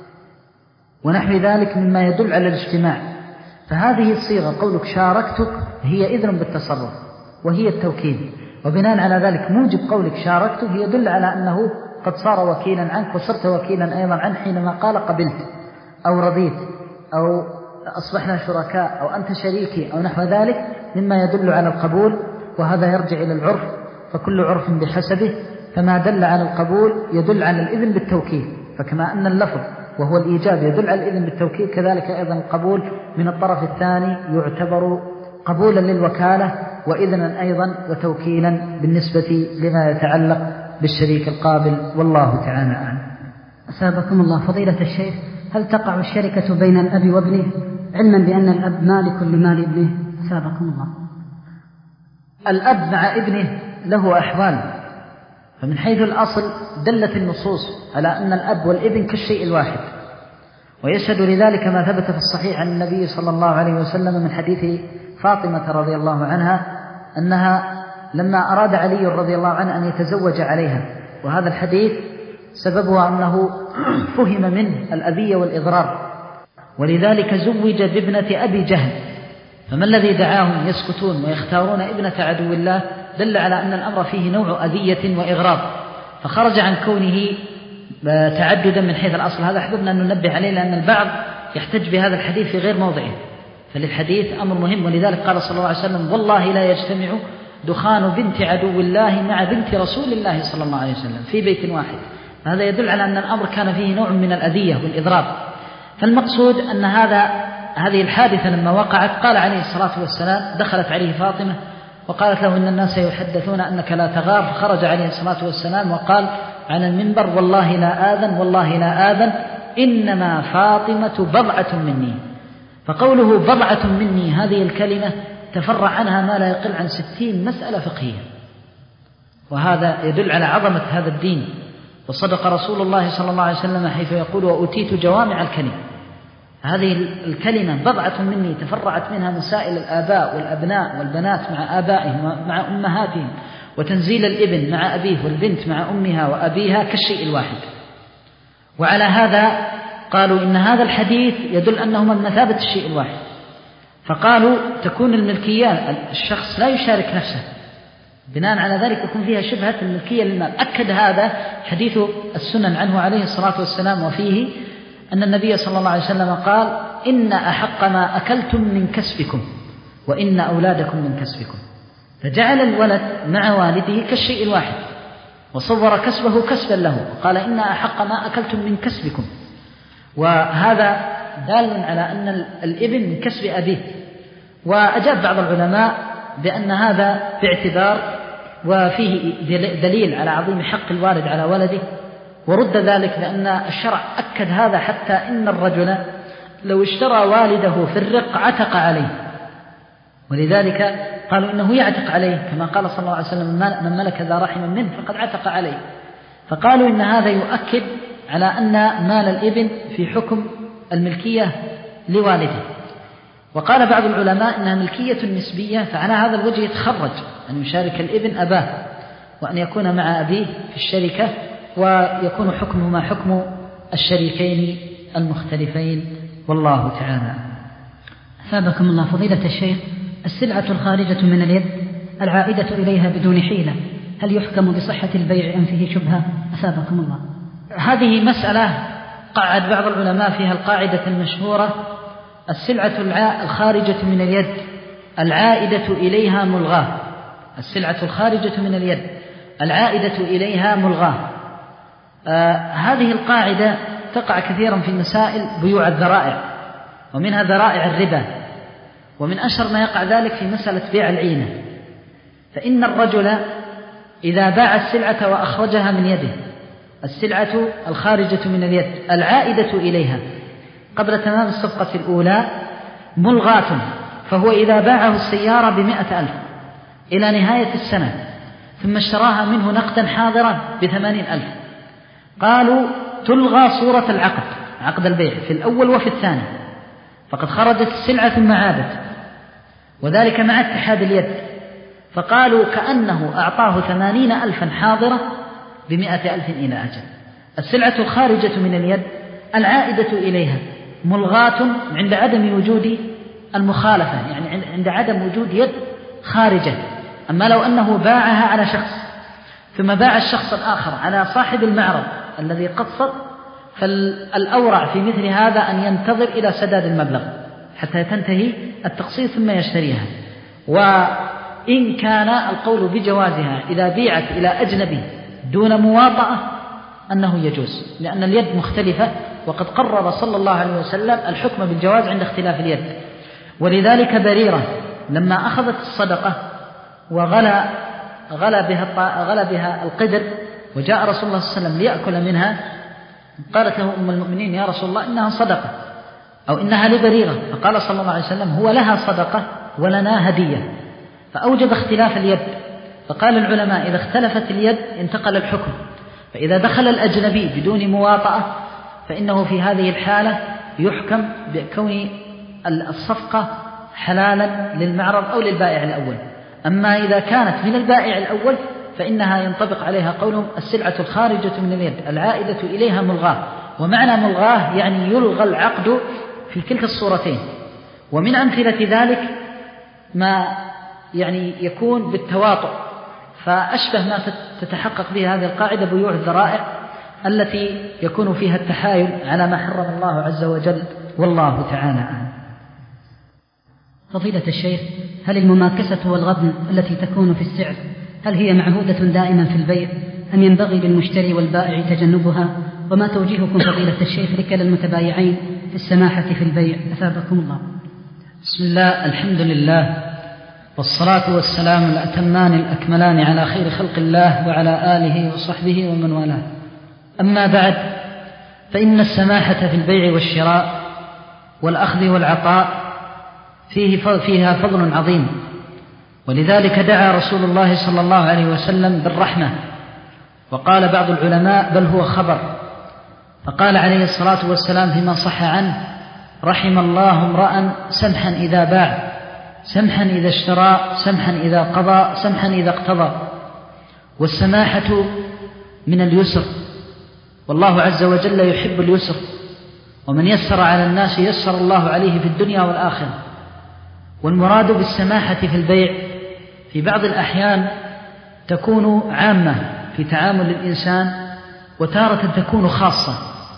ونحو ذلك مما يدل على الاجتماع. فهذه الصيغة قولك شاركتك هي إذن بالتصرف وهي التوكيد، وبناء على ذلك موجب قولك شاركتك يدل على أنه قد صار وكيلا عنك وصرت وكيلا أيضا عنه حينما قال قبلت أو رضيت أو أصبحنا شركاء أو أنت شريكي أو نحو ذلك مما يدل على القبول، وهذا يرجع إلى العرف، فكل عرف بحسبه، فما دل على القبول يدل على الإذن بالتوكيد. فكما أن اللفظ وهو الإيجاب يدل على الإذن بالتوكيد، كذلك أيضا القبول من الطرف الثاني يعتبر قبولا للوكالة وإذنا أيضا وتوكيلا بالنسبة لما يتعلق بالشريك القابل، والله تعالى أعلم. أثابكم الله. فضيلة الشيخ، هل تقع الشركة بين الأب وابنه علما بأن الأب مالك لمال ابنه؟ أثابكم الله. الأب مع ابنه له أحوال، فمن حيث الأصل دلت النصوص على أن الأب والابن كالشيء الواحد، ويشهد لذلك ما ثبت في الصحيح عن النبي صلى الله عليه وسلم من حديث فاطمة رضي الله عنها أنها لما أراد علي رضي الله عنه أن يتزوج عليها، وهذا الحديث سببه أنه فهم منه الأذية والإضرار، ولذلك زوج بابنة أبي جهل. فما الذي دعاهم يسكتون ويختارون ابنة عدو الله؟ دل على أن الأمر فيه نوع أذية وإغراض، فخرج عن كونه تعددا من حيث الأصل. هذا أحببنا أن ننبه عليه، لأن البعض يحتج بهذا الحديث في غير موضعه، فللحديث أمر مهم. ولذلك قال صلى الله عليه وسلم: والله لا يجتمع دخان بنت عدو الله مع بنت رسول الله صلى الله عليه وسلم في بيت واحد. هذا يدل على أن الأمر كان فيه نوع من الأذية والإضراب. فالمقصود أن هذا هذه الحادثة لما وقعت قال عليه الصلاة والسلام، دخلت عليه فاطمة وقالت له: إن الناس يحدثون أنك لا تغار. فخرج عليه الصلاة والسلام وقال على المنبر: والله لا آذن، والله لا آذن، إنما فاطمة بضعة مني. فقوله بضعة مني هذه الكلمة تفرع عنها ما لا يقل عن ستين مسألة فقهية، وهذا يدل على عظمة هذا الدين. وصدق رسول الله صلى الله عليه وسلم حيث يقول: وأوتيت جوامع الكلم. هذه الكلمة بضعة مني تفرعت منها مسائل الآباء والأبناء والبنات مع آبائهم ومع أمهاتهم، وتنزيل الابن مع أبيه والبنت مع أمها وأبيها كالشيء الواحد. وعلى هذا قالوا إن هذا الحديث يدل أنهما بمثابة الشيء الواحد، فقالوا تكون الملكية، الشخص لا يشارك نفسه، بناء على ذلك يكون فيها شبهة الملكية للمال. أكد هذا حديث السنن عنه عليه الصلاة والسلام، وفيه أن النبي صلى الله عليه وسلم قال: إن أحق ما أكلتم من كسبكم وإن أولادكم من كسبكم. فجعل الولد مع والده كالشيء الواحد، وصور كسبه كسبا له، وقال: إن أحق ما أكلتم من كسبكم. وهذا دال على أن الابن من كسب أبيه. وأجاب بعض العلماء بأن هذا باعتبار، وفيه دليل على عظيم حق الوالد على ولده، ورد ذلك لأن الشرع أكد هذا، حتى إن الرجل لو اشترى والده في الرق عتق عليه، ولذلك قالوا إنه يعتق عليه، كما قال صلى الله عليه وسلم: من ملك ذا رحم منه فقد عتق عليه. فقالوا إن هذا يؤكد على أن مال الابن في حكم الملكية لوالده. وقال بعض العلماء إنها ملكية نسبية، فعلى هذا الوجه يتخرج أن يشارك الابن أباه، وأن يكون مع أبيه في الشركة، ويكون حكمهما حكم الشريكين المختلفين، والله تعالى. أثابكم الله. فضيلة الشيخ، السلعة الخارجة من اليد العائدة إليها بدون حيلة، هل يحكم بصحة البيع أم فيه شبهة؟ أثابكم الله. هذه مسألة قعد بعض العلماء فيها القاعدة المشهورة: السلعة الخارجة من اليد العائدة إليها ملغاة. السلعة الخارجة من اليد العائدة إليها ملغاة. آه هذه القاعدة تقع كثيرا في مسائل بيوع الذرائع، ومنها ذرائع الربا، ومن أشهر ما يقع ذلك في مسألة بيع العينة. فإن الرجل إذا باع السلعة وأخرجها من يده، السلعة الخارجة من اليد العائدة إليها قبل تمام الصفقة الأولى ملغاة، فهو إذا باعه السيارة بمئة ألف إلى نهاية السنة ثم اشتراها منه نقدا حاضرا بثمانين ألف، قالوا تلغى صورة العقد، عقد البيع في الأول وفي الثاني، فقد خرجت السلعة ثم عادت، وذلك مع اتحاد اليد. فقالوا كأنه أعطاه ثمانين ألفا حاضرة بمئة ألف إلى أجل. السلعة الخارجة من اليد العائدة إليها ملغاة عند عدم وجود المخالفة، يعني عند عدم وجود يد خارجة. أما لو أنه باعها على شخص ثم باع الشخص الآخر على صاحب المعرض الذي قصد، فالأورع في مثل هذا أن ينتظر إلى سداد المبلغ حتى تنتهي التقسيط ثم يشتريها. وإن كان القول بجوازها إذا بيعت إلى أجنبي دون مواطأة أنه يجوز، لأن اليد مختلفة، وقد قرر صلى الله عليه وسلم الحكم بالجواز عند اختلاف اليد. ولذلك بريرة لما أخذت الصدقة وغلى غلى بها, غلى بها القدر وجاء رسول الله صلى الله عليه وسلم ليأكل منها، قالت له أم المؤمنين يا رسول الله إنها صدقة أو إنها لبريرة، فقال صلى الله عليه وسلم هو لها صدقة ولنا هدية، فأوجب اختلاف اليد. فقال العلماء إذا اختلفت اليد انتقل الحكم، فإذا دخل الأجنبي بدون مواطأة فإنه في هذه الحالة يحكم بكون الصفقة حلالا للمعرض أو للبائع الأول. أما إذا كانت من البائع الأول فإنها ينطبق عليها قولهم السلعة الخارجة من اليد العائدة إليها ملغاة. ومعنى ملغاة يعني يلغى العقد في كلتا الصورتين. ومن أمثلة ذلك ما يعني يكون بالتواطؤ، فأشبه ما تتحقق به هذه القاعدة بيوع الذرائع التي يكون فيها التحايل على ما حرم الله عز وجل، والله تعالى أعلم. فضيلة الشيخ، هل المماكسة والغبن التي تكون في السعر هل هي معهودة دائما في البيع أم ينبغي للمشتري والبائع تجنبها؟ وما توجيهكم فضيلة الشيخ لكلا المتبايعين في السماحة في البيع أثابكم الله؟ بسم الله، الحمد لله، والصلاة والسلام الأتمان الأكملان على خير خلق الله وعلى آله وصحبه ومن والاه. أما بعد، فإن السماحة في البيع والشراء والأخذ والعطاء فيه فيها فضل عظيم، ولذلك دعا رسول الله صلى الله عليه وسلم بالرحمة، وقال بعض العلماء بل هو خبر، فقال عليه الصلاة والسلام فيما صح عنه رحم الله امرأ سمحا إذا باع، سمحا إذا اشترى، سمحا إذا قضى، سمحا إذا اقتضى. والسماحة من اليسر، والله عز وجل يحب اليسر، ومن يسر على الناس يسر الله عليه في الدنيا والآخرة. والمراد بالسماحة في البيع في بعض الأحيان تكون عامة في تعامل الإنسان، وتارة تكون خاصة.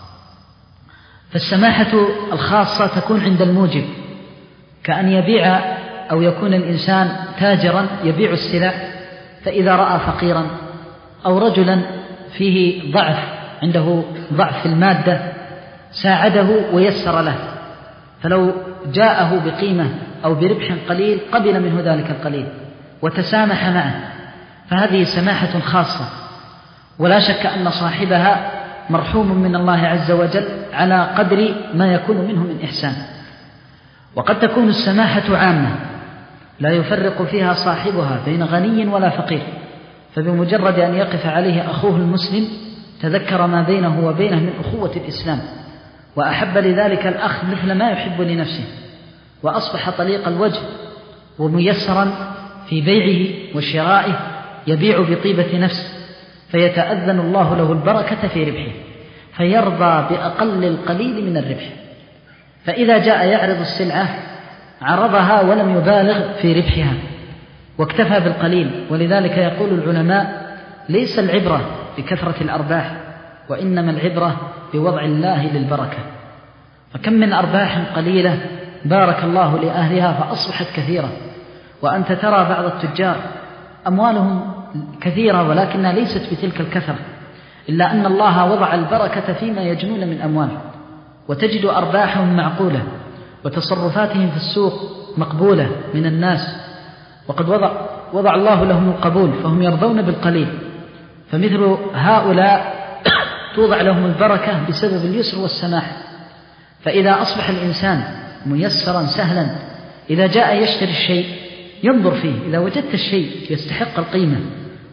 فالسماحة الخاصة تكون عند الموجب، كأن يبيع أو يكون الإنسان تاجرا يبيع السلع، فإذا رأى فقيرا أو رجلا فيه ضعف عنده ضعف في المادة ساعده ويسر له، فلو جاءه بقيمة أو بربح قليل قبل منه ذلك القليل وتسامح معه، فهذه سماحة خاصة، ولا شك أن صاحبها مرحوم من الله عز وجل على قدر ما يكون منه من إحسان. وقد تكون السماحة عامة لا يفرق فيها صاحبها بين غني ولا فقير، فبمجرد أن يقف عليه أخوه المسلم تذكر ما بينه وبينه من أخوة الإسلام، وأحب لذلك الأخ مثل ما يحب لنفسه، وأصبح طليق الوجه وميسرا في بيعه وشرائه، يبيع بطيبة نفس، فيتأذن الله له البركة في ربحه، فيرضى بأقل القليل من الربح. فإذا جاء يعرض السلعة عرضها ولم يبالغ في ربحها واكتفى بالقليل. ولذلك يقول العلماء ليس العبرة بكثرة الأرباح، وإنما العبرة بوضع الله للبركة. فكم من أرباح قليلة بارك الله لأهلها فأصبحت كثيرة، وأنت ترى بعض التجار أموالهم كثيرة ولكنها ليست بتلك الكثرة، إلا أن الله وضع البركة فيما يجنون من أموال، وتجد أرباحهم معقولة وتصرفاتهم في السوق مقبولة من الناس، وقد وضع, وضع الله لهم القبول، فهم يرضون بالقليل. فمثل هؤلاء توضع لهم البركة بسبب اليسر والسماح. فإذا أصبح الإنسان ميسرا سهلا، إذا جاء يشتري الشيء ينظر فيه، إذا وجدت الشيء يستحق القيمة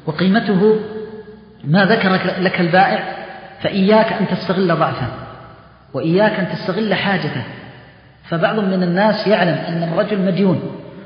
وقيمته ما ذكر لك البائع، فإياك أن تستغل ضعفه وإياك أن تستغل حاجته. فبعض من الناس يعلم أن الرجل مديون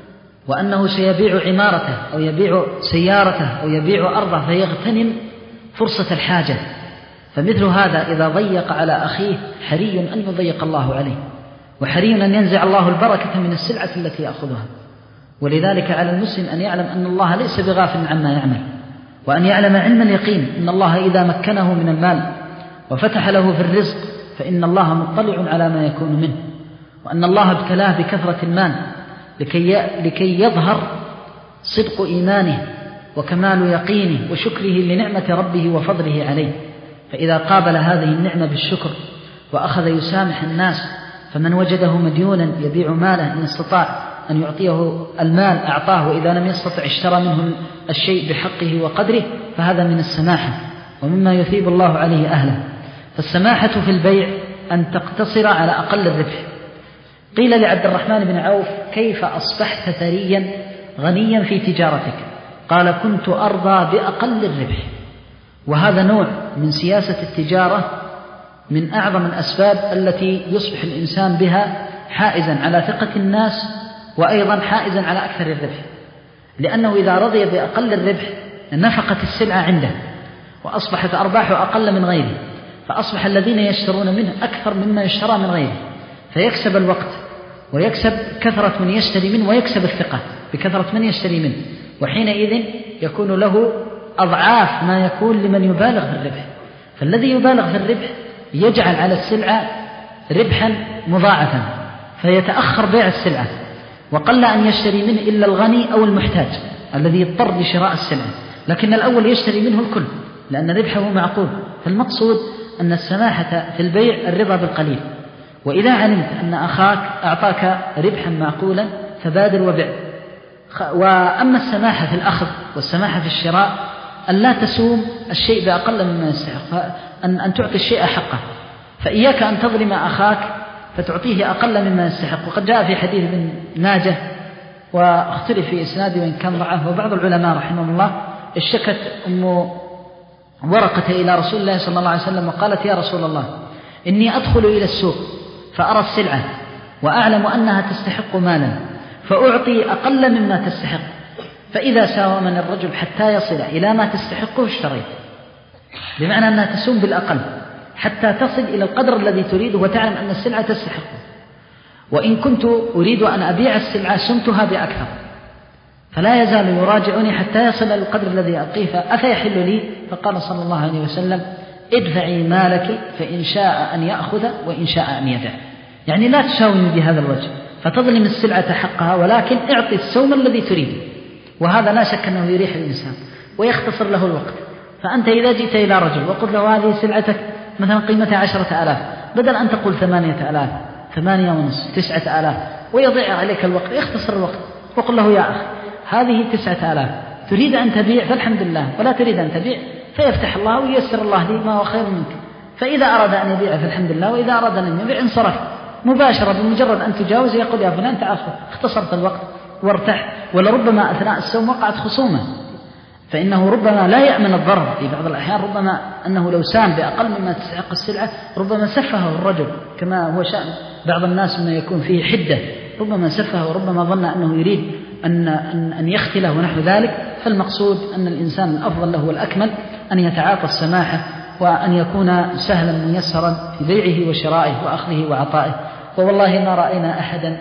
وأنه سيبيع عمارته أو يبيع سيارته أو يبيع أرضه فيغتنم فرصة الحاجة، فمثل هذا إذا ضيق على أخيه حري أن يضيق الله عليه، وحري أن ينزع الله البركة من السلعة التي يأخذها. ولذلك على المسلم أن يعلم أن الله ليس بغافل عما يعمل، وأن يعلم علم اليقين أن الله إذا مكنه من المال وفتح له في الرزق فإن الله مطلع على ما يكون منه، وأن الله ابتلاه بكثرة المال لكي لكي يظهر صدق إيمانه وكمال يقينه وشكره لنعمة ربه وفضله عليه. فإذا قابل هذه النعمة بالشكر وأخذ يسامح الناس، فمن وجده مديونا يبيع ماله إن استطاع أن يعطيه المال أعطاه، وإذا لم يستطع اشترى منه الشيء بحقه وقدره، فهذا من السماحة ومما يثيب الله عليه أهله. فالسماحة في البيع أن تقتصر على أقل الربح. قيل لعبد الرحمن بن عوف: كيف أصبحت ثريا غنيا في تجارتك؟ قال: كنت أرضى بأقل الربح. وهذا نوع من سياسة التجارة من أعظم الأسباب التي يصبح الإنسان بها حائزا على ثقة الناس، وأيضا حائزا على أكثر الربح، لأنه إذا رضي بأقل الربح نفقت السلعة عنده وأصبحت أرباحه أقل من غيره، فأصبح الذين يشترون منه أكثر مما يشترى من غيره، فيكسب الوقت ويكسب كثرة من يشتري منه ويكسب الثقة بكثرة من يشتري منه، وحينئذ يكون له أضعاف ما يكون لمن يبالغ في الربح. فالذي يبالغ في الربح يجعل على السلعة ربحا مضاعفا فيتأخر بيع السلعة، وقل أن يشتري منه إلا الغني أو المحتاج الذي يضطر لشراء السلعة، لكن الأول يشتري منه الكل لأن ربحه معقول. فالمقصود أن السماحة في البيع الرضا بالقليل، وإذا علمت أن أخاك أعطاك ربحا معقولا فبادر وبع. وأما السماحة في الأخذ والسماحة في الشراء أن لا تسوم الشيء بأقل مما يستحق، أن, أن تعطي الشيء حقه، فإياك أن تظلم أخاك فتعطيه أقل مما يستحق. وقد جاء في حديث ابن ماجه واختلف في إسناده وإن كان ضعف، وبعض العلماء رحمه الله اشتكت أم ورقة إلى رسول الله صلى الله عليه وسلم وقالت: يا رسول الله، إني أدخل إلى السوق فأرى السلعة وأعلم أنها تستحق مالا فأعطي أقل مما تستحق، فإذا ساومني الرجل حتى يصل إلى ما تستحقه اشتريت، بمعنى أنها تسوم بالأقل حتى تصل إلى القدر الذي تريده وتعلم أن السلعة تستحقه. وإن كنت أريد أن أبيع السلعة سمتها بأكثر، فلا يزال يراجعني حتى يصل إلى القدر الذي ألقيه، أفيحل لي؟ فقال صلى الله عليه وسلم: ادفعي مالك فإن شاء أن يأخذ وإن شاء أن يدع. يعني لا تساومي بهذا الوجه فتظلم السلعة حقها، ولكن اعطي السوم الذي تريد، وهذا لا شك أنه يريح الإنسان ويختصر له الوقت. فأنت إذا جئت إلى رجل وقلت له: هذه سلعتك مثلا قيمتها عشرة آلاف، بدل أن تقول ثمانية آلاف، ثمانية ونصف، تسعة آلاف، ويضيع عليك الوقت، يختصر الوقت، وقل له: يا أخي هذه تسعة آلاف، تريد أن تبيع فالحمد لله، ولا تريد أن تبيع فيفتح الله وييسر الله لي ما هو خير منك. فإذا أراد أن يبيع فالحمد لله، وإذا أراد أن يبيع انصرف مباشرة، بمجرد أن تجاوز يقول: يا فلان تعال، اختصرت الوقت وارتاح. ولربما أثناء السوم وقعت خصومة، فإنه ربما لا يأمن الضرر في بعض الأحيان، ربما أنه لو سام بأقل مما تستحق السلعة ربما سفهه الرجل، كما هو شأن بعض الناس مما يكون فيه حدة، ربما سفهه وربما ظن أنه يريد أن, أن, أن يختله ونحو ذلك. فالمقصود أن الإنسان الأفضل له والأكمل أن يتعاطى السماحة، وأن يكون سهلا ميسرا في بيعه وشرائه وأخذه وعطائه. ووالله ما رأينا أحدا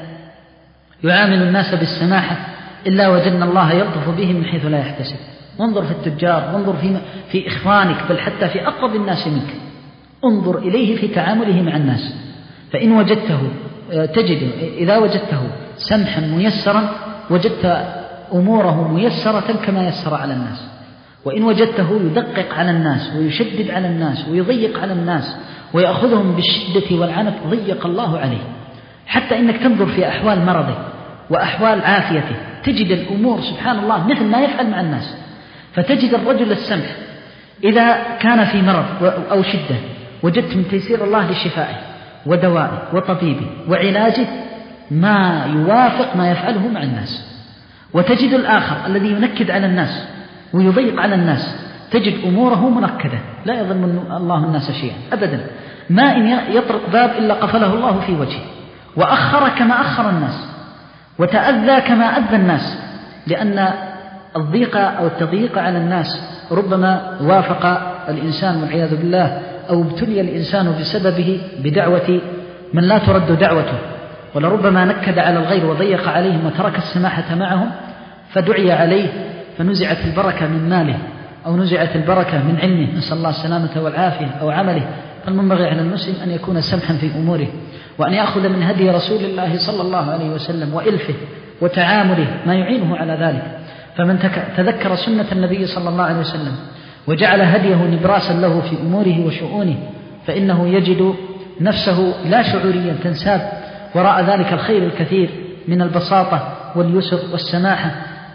يعامل الناس بالسماحة إلا وجدنا الله يلطف بهم من حيث لا يحتسب. وانظر في التجار، وانظر في, في إخوانك، بل حتى في أقرب الناس منك، انظر إليه في تعامله مع الناس، فإن وجدته تجد إذا وجدته سمحا ميسرا وجدت أموره ميسرة كما يسر على الناس، وإن وجدته يدقق على الناس ويشدد على الناس ويضيق على الناس ويأخذهم بالشدة والعنف ضيق الله عليه. حتى إنك تنظر في أحوال مرضه وأحوال عافيته تجد الأمور سبحان الله مثل ما يفعل مع الناس. فتجد الرجل السمح إذا كان في مرض أو شدة وجدت من تيسير الله لشفائه ودوائه وطبيبه وعلاجه ما يوافق ما يفعله مع الناس. وتجد الآخر الذي ينكد على الناس ويضيق على الناس، تجد أموره منكدة، لا يظلم الله الناس شيئا أبدا. ما إن يطرق باب إلا قفله الله في وجهه، وأخر كما أخر الناس، وتأذى كما أذى الناس، لأن الضيق أو التضييق على الناس ربما وافق الإنسان والعياذ بالله، أو ابتلي الإنسان بسببه بدعوة من لا ترد دعوته، ولربما نكد على الغير وضيق عليهم وترك السماحة معهم، فدعي عليه فنزعت البركة من ماله أو نزعت البركة من علمه، نسأل الله السلامة والعافية، أو عمله. فالمنبغي على المسلم أن يكون سمحا في أموره، وأن يأخذ من هدي رسول الله صلى الله عليه وسلم وإلفه وتعامله ما يعينه على ذلك. فمن تذكر سنة النبي صلى الله عليه وسلم وجعل هديه نبراسا له في أموره وشؤونه، فإنه يجد نفسه لا شعوريا تنساب وراء ذلك الخير الكثير من البساطة واليسر والسماحة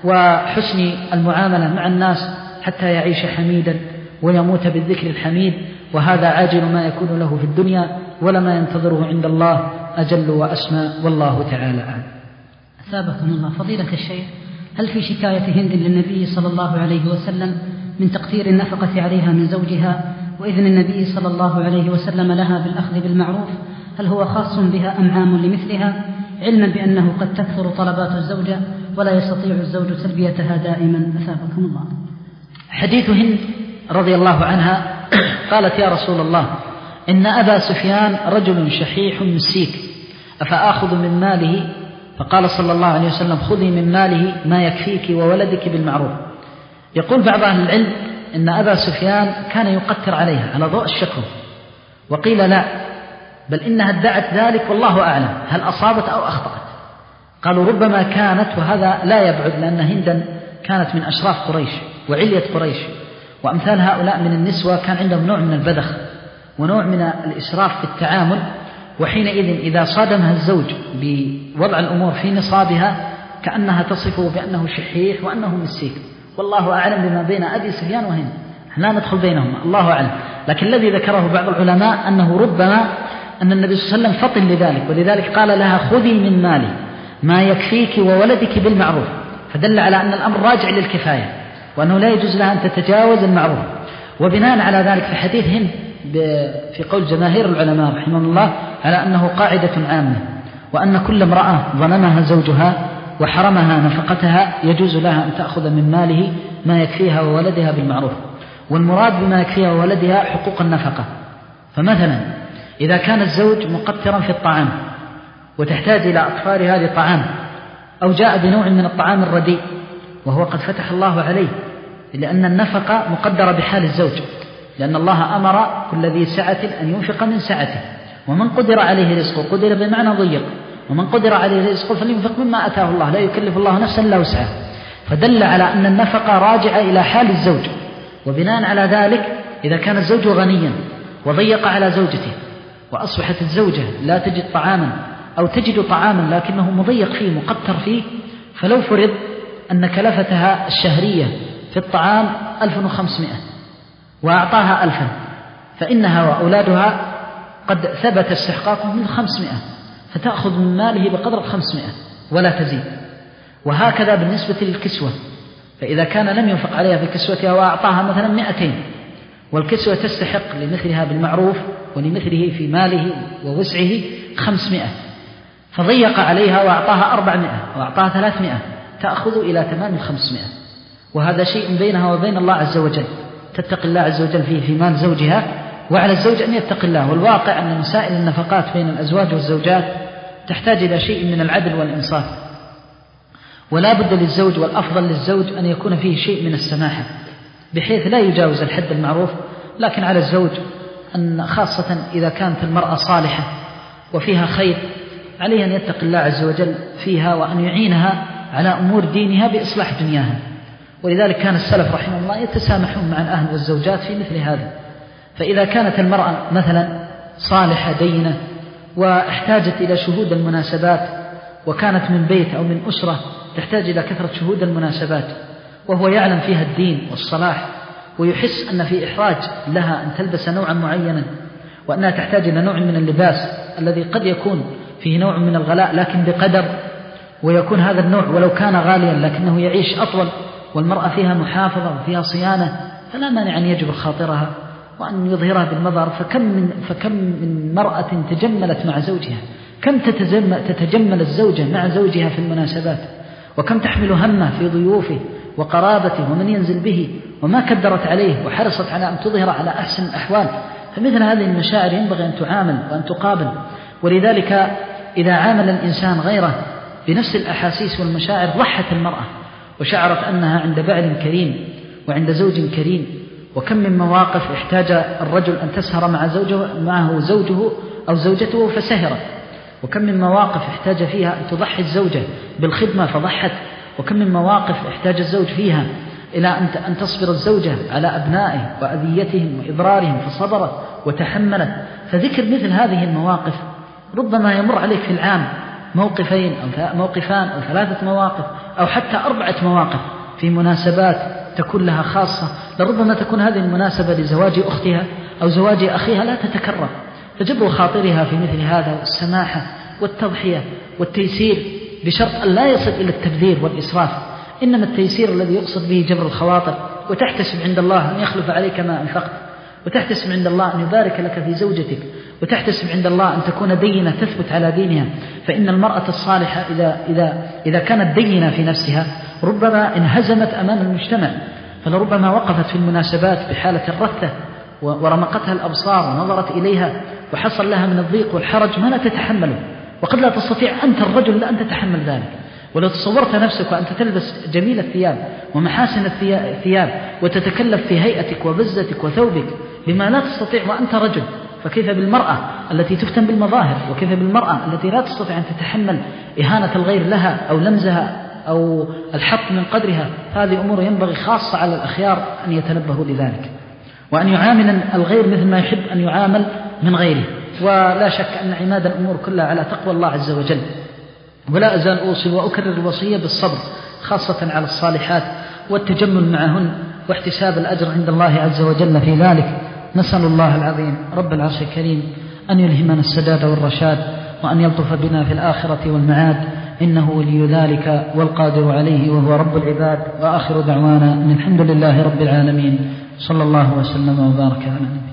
وحسن المعاملة مع الناس، حتى يعيش حميدا ويموت بالذكر الحميد. وهذا عاجل ما يكون له في الدنيا، ولما ينتظره عند الله أجل وأسمى، والله تعالى أعلم. أثابكم الله. فضيلة الشيخ، هل في شكاية هند للنبي صلى الله عليه وسلم من تقصير النفقة عليها من زوجها وإذن النبي صلى الله عليه وسلم لها بالأخذ بالمعروف، هل هو خاص بها أم عام لمثلها، علما بأنه قد تكثر طلبات الزوجة ولا يستطيع الزوج تلبيتها دائما؟ أثابكم الله. حديث هند رضي الله عنها قالت: يا رسول الله، إن أبا سفيان رجل شحيح مسيك، أفآخذ من ماله؟ فقال صلى الله عليه وسلم: خذي من ماله ما يكفيك وولدك بالمعروف. يقول بعض أهل العلم إن أبا سفيان كان يقتر عليها على ضوء الشكوى، وقيل لا، بل إنها ادعت ذلك والله أعلم هل أصابت أو أخطأت. قالوا ربما كانت، وهذا لا يبعد، لأن هندا كانت من أشراف قريش وعلية قريش، وأمثال هؤلاء من النسوة كان عندهم نوع من البذخ ونوع من الإسراف في التعامل، وحينئذ إذا صادمها الزوج بوضع الأمور في نصابها كأنها تصفه بأنه شحيح وأنه مسيك. والله أعلم بما بين أبي سفيان وهند، لا ندخل بينهما، الله أعلم. لكن الذي ذكره بعض العلماء أنه ربما أن النبي صلى الله عليه وسلم فطن لذلك، ولذلك قال لها: خذي من مالي ما يكفيك وولدك بالمعروف، فدل على أن الأمر راجع للكفاية، وأنه لا يجوز لها أن تتجاوز المعروف. وبناء على ذلك في حديث هند في قول جماهير العلماء رحمهم الله على أنه قاعدة عامة، وأن كل امرأة ظلمها زوجها وحرمها نفقتها يجوز لها أن تأخذ من ماله ما يكفيها وولدها بالمعروف. والمراد بما يكفيها وولدها حقوق النفقة. فمثلا إذا كان الزوج مقترا في الطعام وتحتاج إلى أطفالها لطعام، أو جاء بنوع من الطعام الرديء وهو قد فتح الله عليه، لأن النفقة مقدرة بحال الزوج، لأن الله أمر كل ذي سعة أن ينفق من سعته، ومن قدر عليه رزقه، قدر بمعنى ضيق، ومن قدر عليه رزقه فلينفق مما أتاه الله، لا يكلف الله نفسا إلا وسعها. فدل على أن النفقة راجعة إلى حال الزوج. وبناء على ذلك إذا كان الزوج غنيا وضيق على زوجته وأصبحت الزوجة لا تجد طعاما أو تجد طعاما لكنه مضيق فيه مقتر فيه، فلو فرض أن كلفتها الشهرية في الطعام ألف وخمسمائة وأعطاها ألفا، فإنها وأولادها قد ثبت استحقاقهم من خمسمائة، فتأخذ من ماله بقدر الخمسمائة ولا تزيد. وهكذا بالنسبة للكسوة، فإذا كان لم ينفق عليها في كسوتها وأعطاها مثلا مئتين، والكسوة تستحق لمثلها بالمعروف ولمثله في ماله ووسعه خمسمائة، فضيق عليها وأعطاها أربعمائة وأعطاها ثلاثمائة، تأخذ إلى تمام الخمسمائة. وهذا شيء بينها وبين الله عز وجل، تتقي الله عز وجل فيه في مال زوجها، وعلى الزوج أن يتقي الله. والواقع أن مسائل النفقات بين الأزواج والزوجات تحتاج إلى شيء من العدل والإنصاف، ولا بد للزوج والأفضل للزوج أن يكون فيه شيء من السماحة بحيث لا يجاوز الحد المعروف. لكن على الزوج أن خاصة إذا كانت المرأة صالحة وفيها خير عليه أن يتقي الله عز وجل فيها، وأن يعينها على أمور دينها بإصلاح دنياها. ولذلك كان السلف رحمه الله يتسامحون مع الأهل والزوجات في مثل هذا. فإذا كانت المرأة مثلا صالحة دينة واحتاجت إلى شهود المناسبات، وكانت من بيت أو من أسرة تحتاج إلى كثرة شهود المناسبات، وهو يعلم فيها الدين والصلاح ويحس أن في إحراج لها أن تلبس نوعا معينا، وأنها تحتاج إلى نوع من اللباس الذي قد يكون فيه نوع من الغلاء لكن بقدر، ويكون هذا النوع ولو كان غاليا لكنه يعيش أطول والمرأة فيها محافظة وفيها صيانة، فلا مانع أن يجبر خاطرها وأن يظهرها بالنظر. فكم من, فكم من مرأة تجملت مع زوجها، كم تتجمل الزوجة مع زوجها في المناسبات، وكم تحمل همه في ضيوفه وقرابته ومن ينزل به، وما كدرت عليه وحرصت على أن تظهر على أحسن الأحوال. فمثل هذه المشاعر ينبغي أن تعامل وأن تقابل. ولذلك إذا عامل الإنسان غيره بنفس الأحاسيس والمشاعر ضحت المرأة وشعرت أنها عند بعل كريم وعند زوج كريم. وكم من مواقف احتاج الرجل أن تسهر مع زوجه معه زوجه أو زوجته فسهرت، وكم من مواقف احتاج فيها أن تضحي الزوجة بالخدمة فضحت، وكم من مواقف احتاج الزوج فيها إلى أن تصبر الزوجة على أبنائه وأذيتهم وإضرارهم فصبرت وتحملت. فذكر مثل هذه المواقف ربما يمر عليك في العام موقفين أو موقفان أو ثلاثة مواقف أو حتى أربعة مواقف في مناسبات تكون لها خاصة، لربما تكون هذه المناسبة لزواج أختها أو زواج أخيها لا تتكرر، فجبر خاطرها في مثل هذا والسماحة والتضحية والتيسير، بشرط أن لا يصل إلى التبذير والإسراف. إنما التيسير الذي يقصد به جبر الخواطر، وتحتسب عند الله أن يخلف عليك ما أنفقت، وتحتسب عند الله أن يبارك لك في زوجتك، وتحتسب عند الله أن تكون دينة تثبت على دينها. فإن المرأة الصالحة إذا, إذا, إذا كانت دينة في نفسها ربما انهزمت أمام المجتمع، فلربما وقفت في المناسبات بحالة الرثة ورمقتها الأبصار ونظرت إليها وحصل لها من الضيق والحرج ما لا تتحمله، وقد لا تستطيع أنت الرجل لا أن تتحمل ذلك. ولو تصورت نفسك وأنت تلبس جميل الثياب ومحاسن الثياب وتتكلف في هيئتك وبزتك وثوبك لما لا تستطيع وأنت رجل، فكيف بالمرأة التي تفتن بالمظاهر؟ وكيف بالمرأة التي لا تستطيع أن تتحمل إهانة الغير لها أو لمزها أو الحط من قدرها؟ هذه أمور ينبغي خاصة على الأخيار أن يتنبهوا لذلك، وأن يعامل الغير مثل ما يحب أن يعامل من غيره. ولا شك أن عماد الأمور كلها على تقوى الله عز وجل. ولا أزال أوصي وأكرر الوصية بالصبر خاصة على الصالحات والتجمل معهن واحتساب الأجر عند الله عز وجل في ذلك. نسأل الله العظيم رب العرش الكريم أن يلهمنا السداد والرشاد، وأن يلطف بنا في الآخرة والمعاد، إنه ولي ذلك والقادر عليه وهو رب العباد. وآخر دعوانا أن الحمد لله رب العالمين، صلى الله وسلم وبارك على نبينا.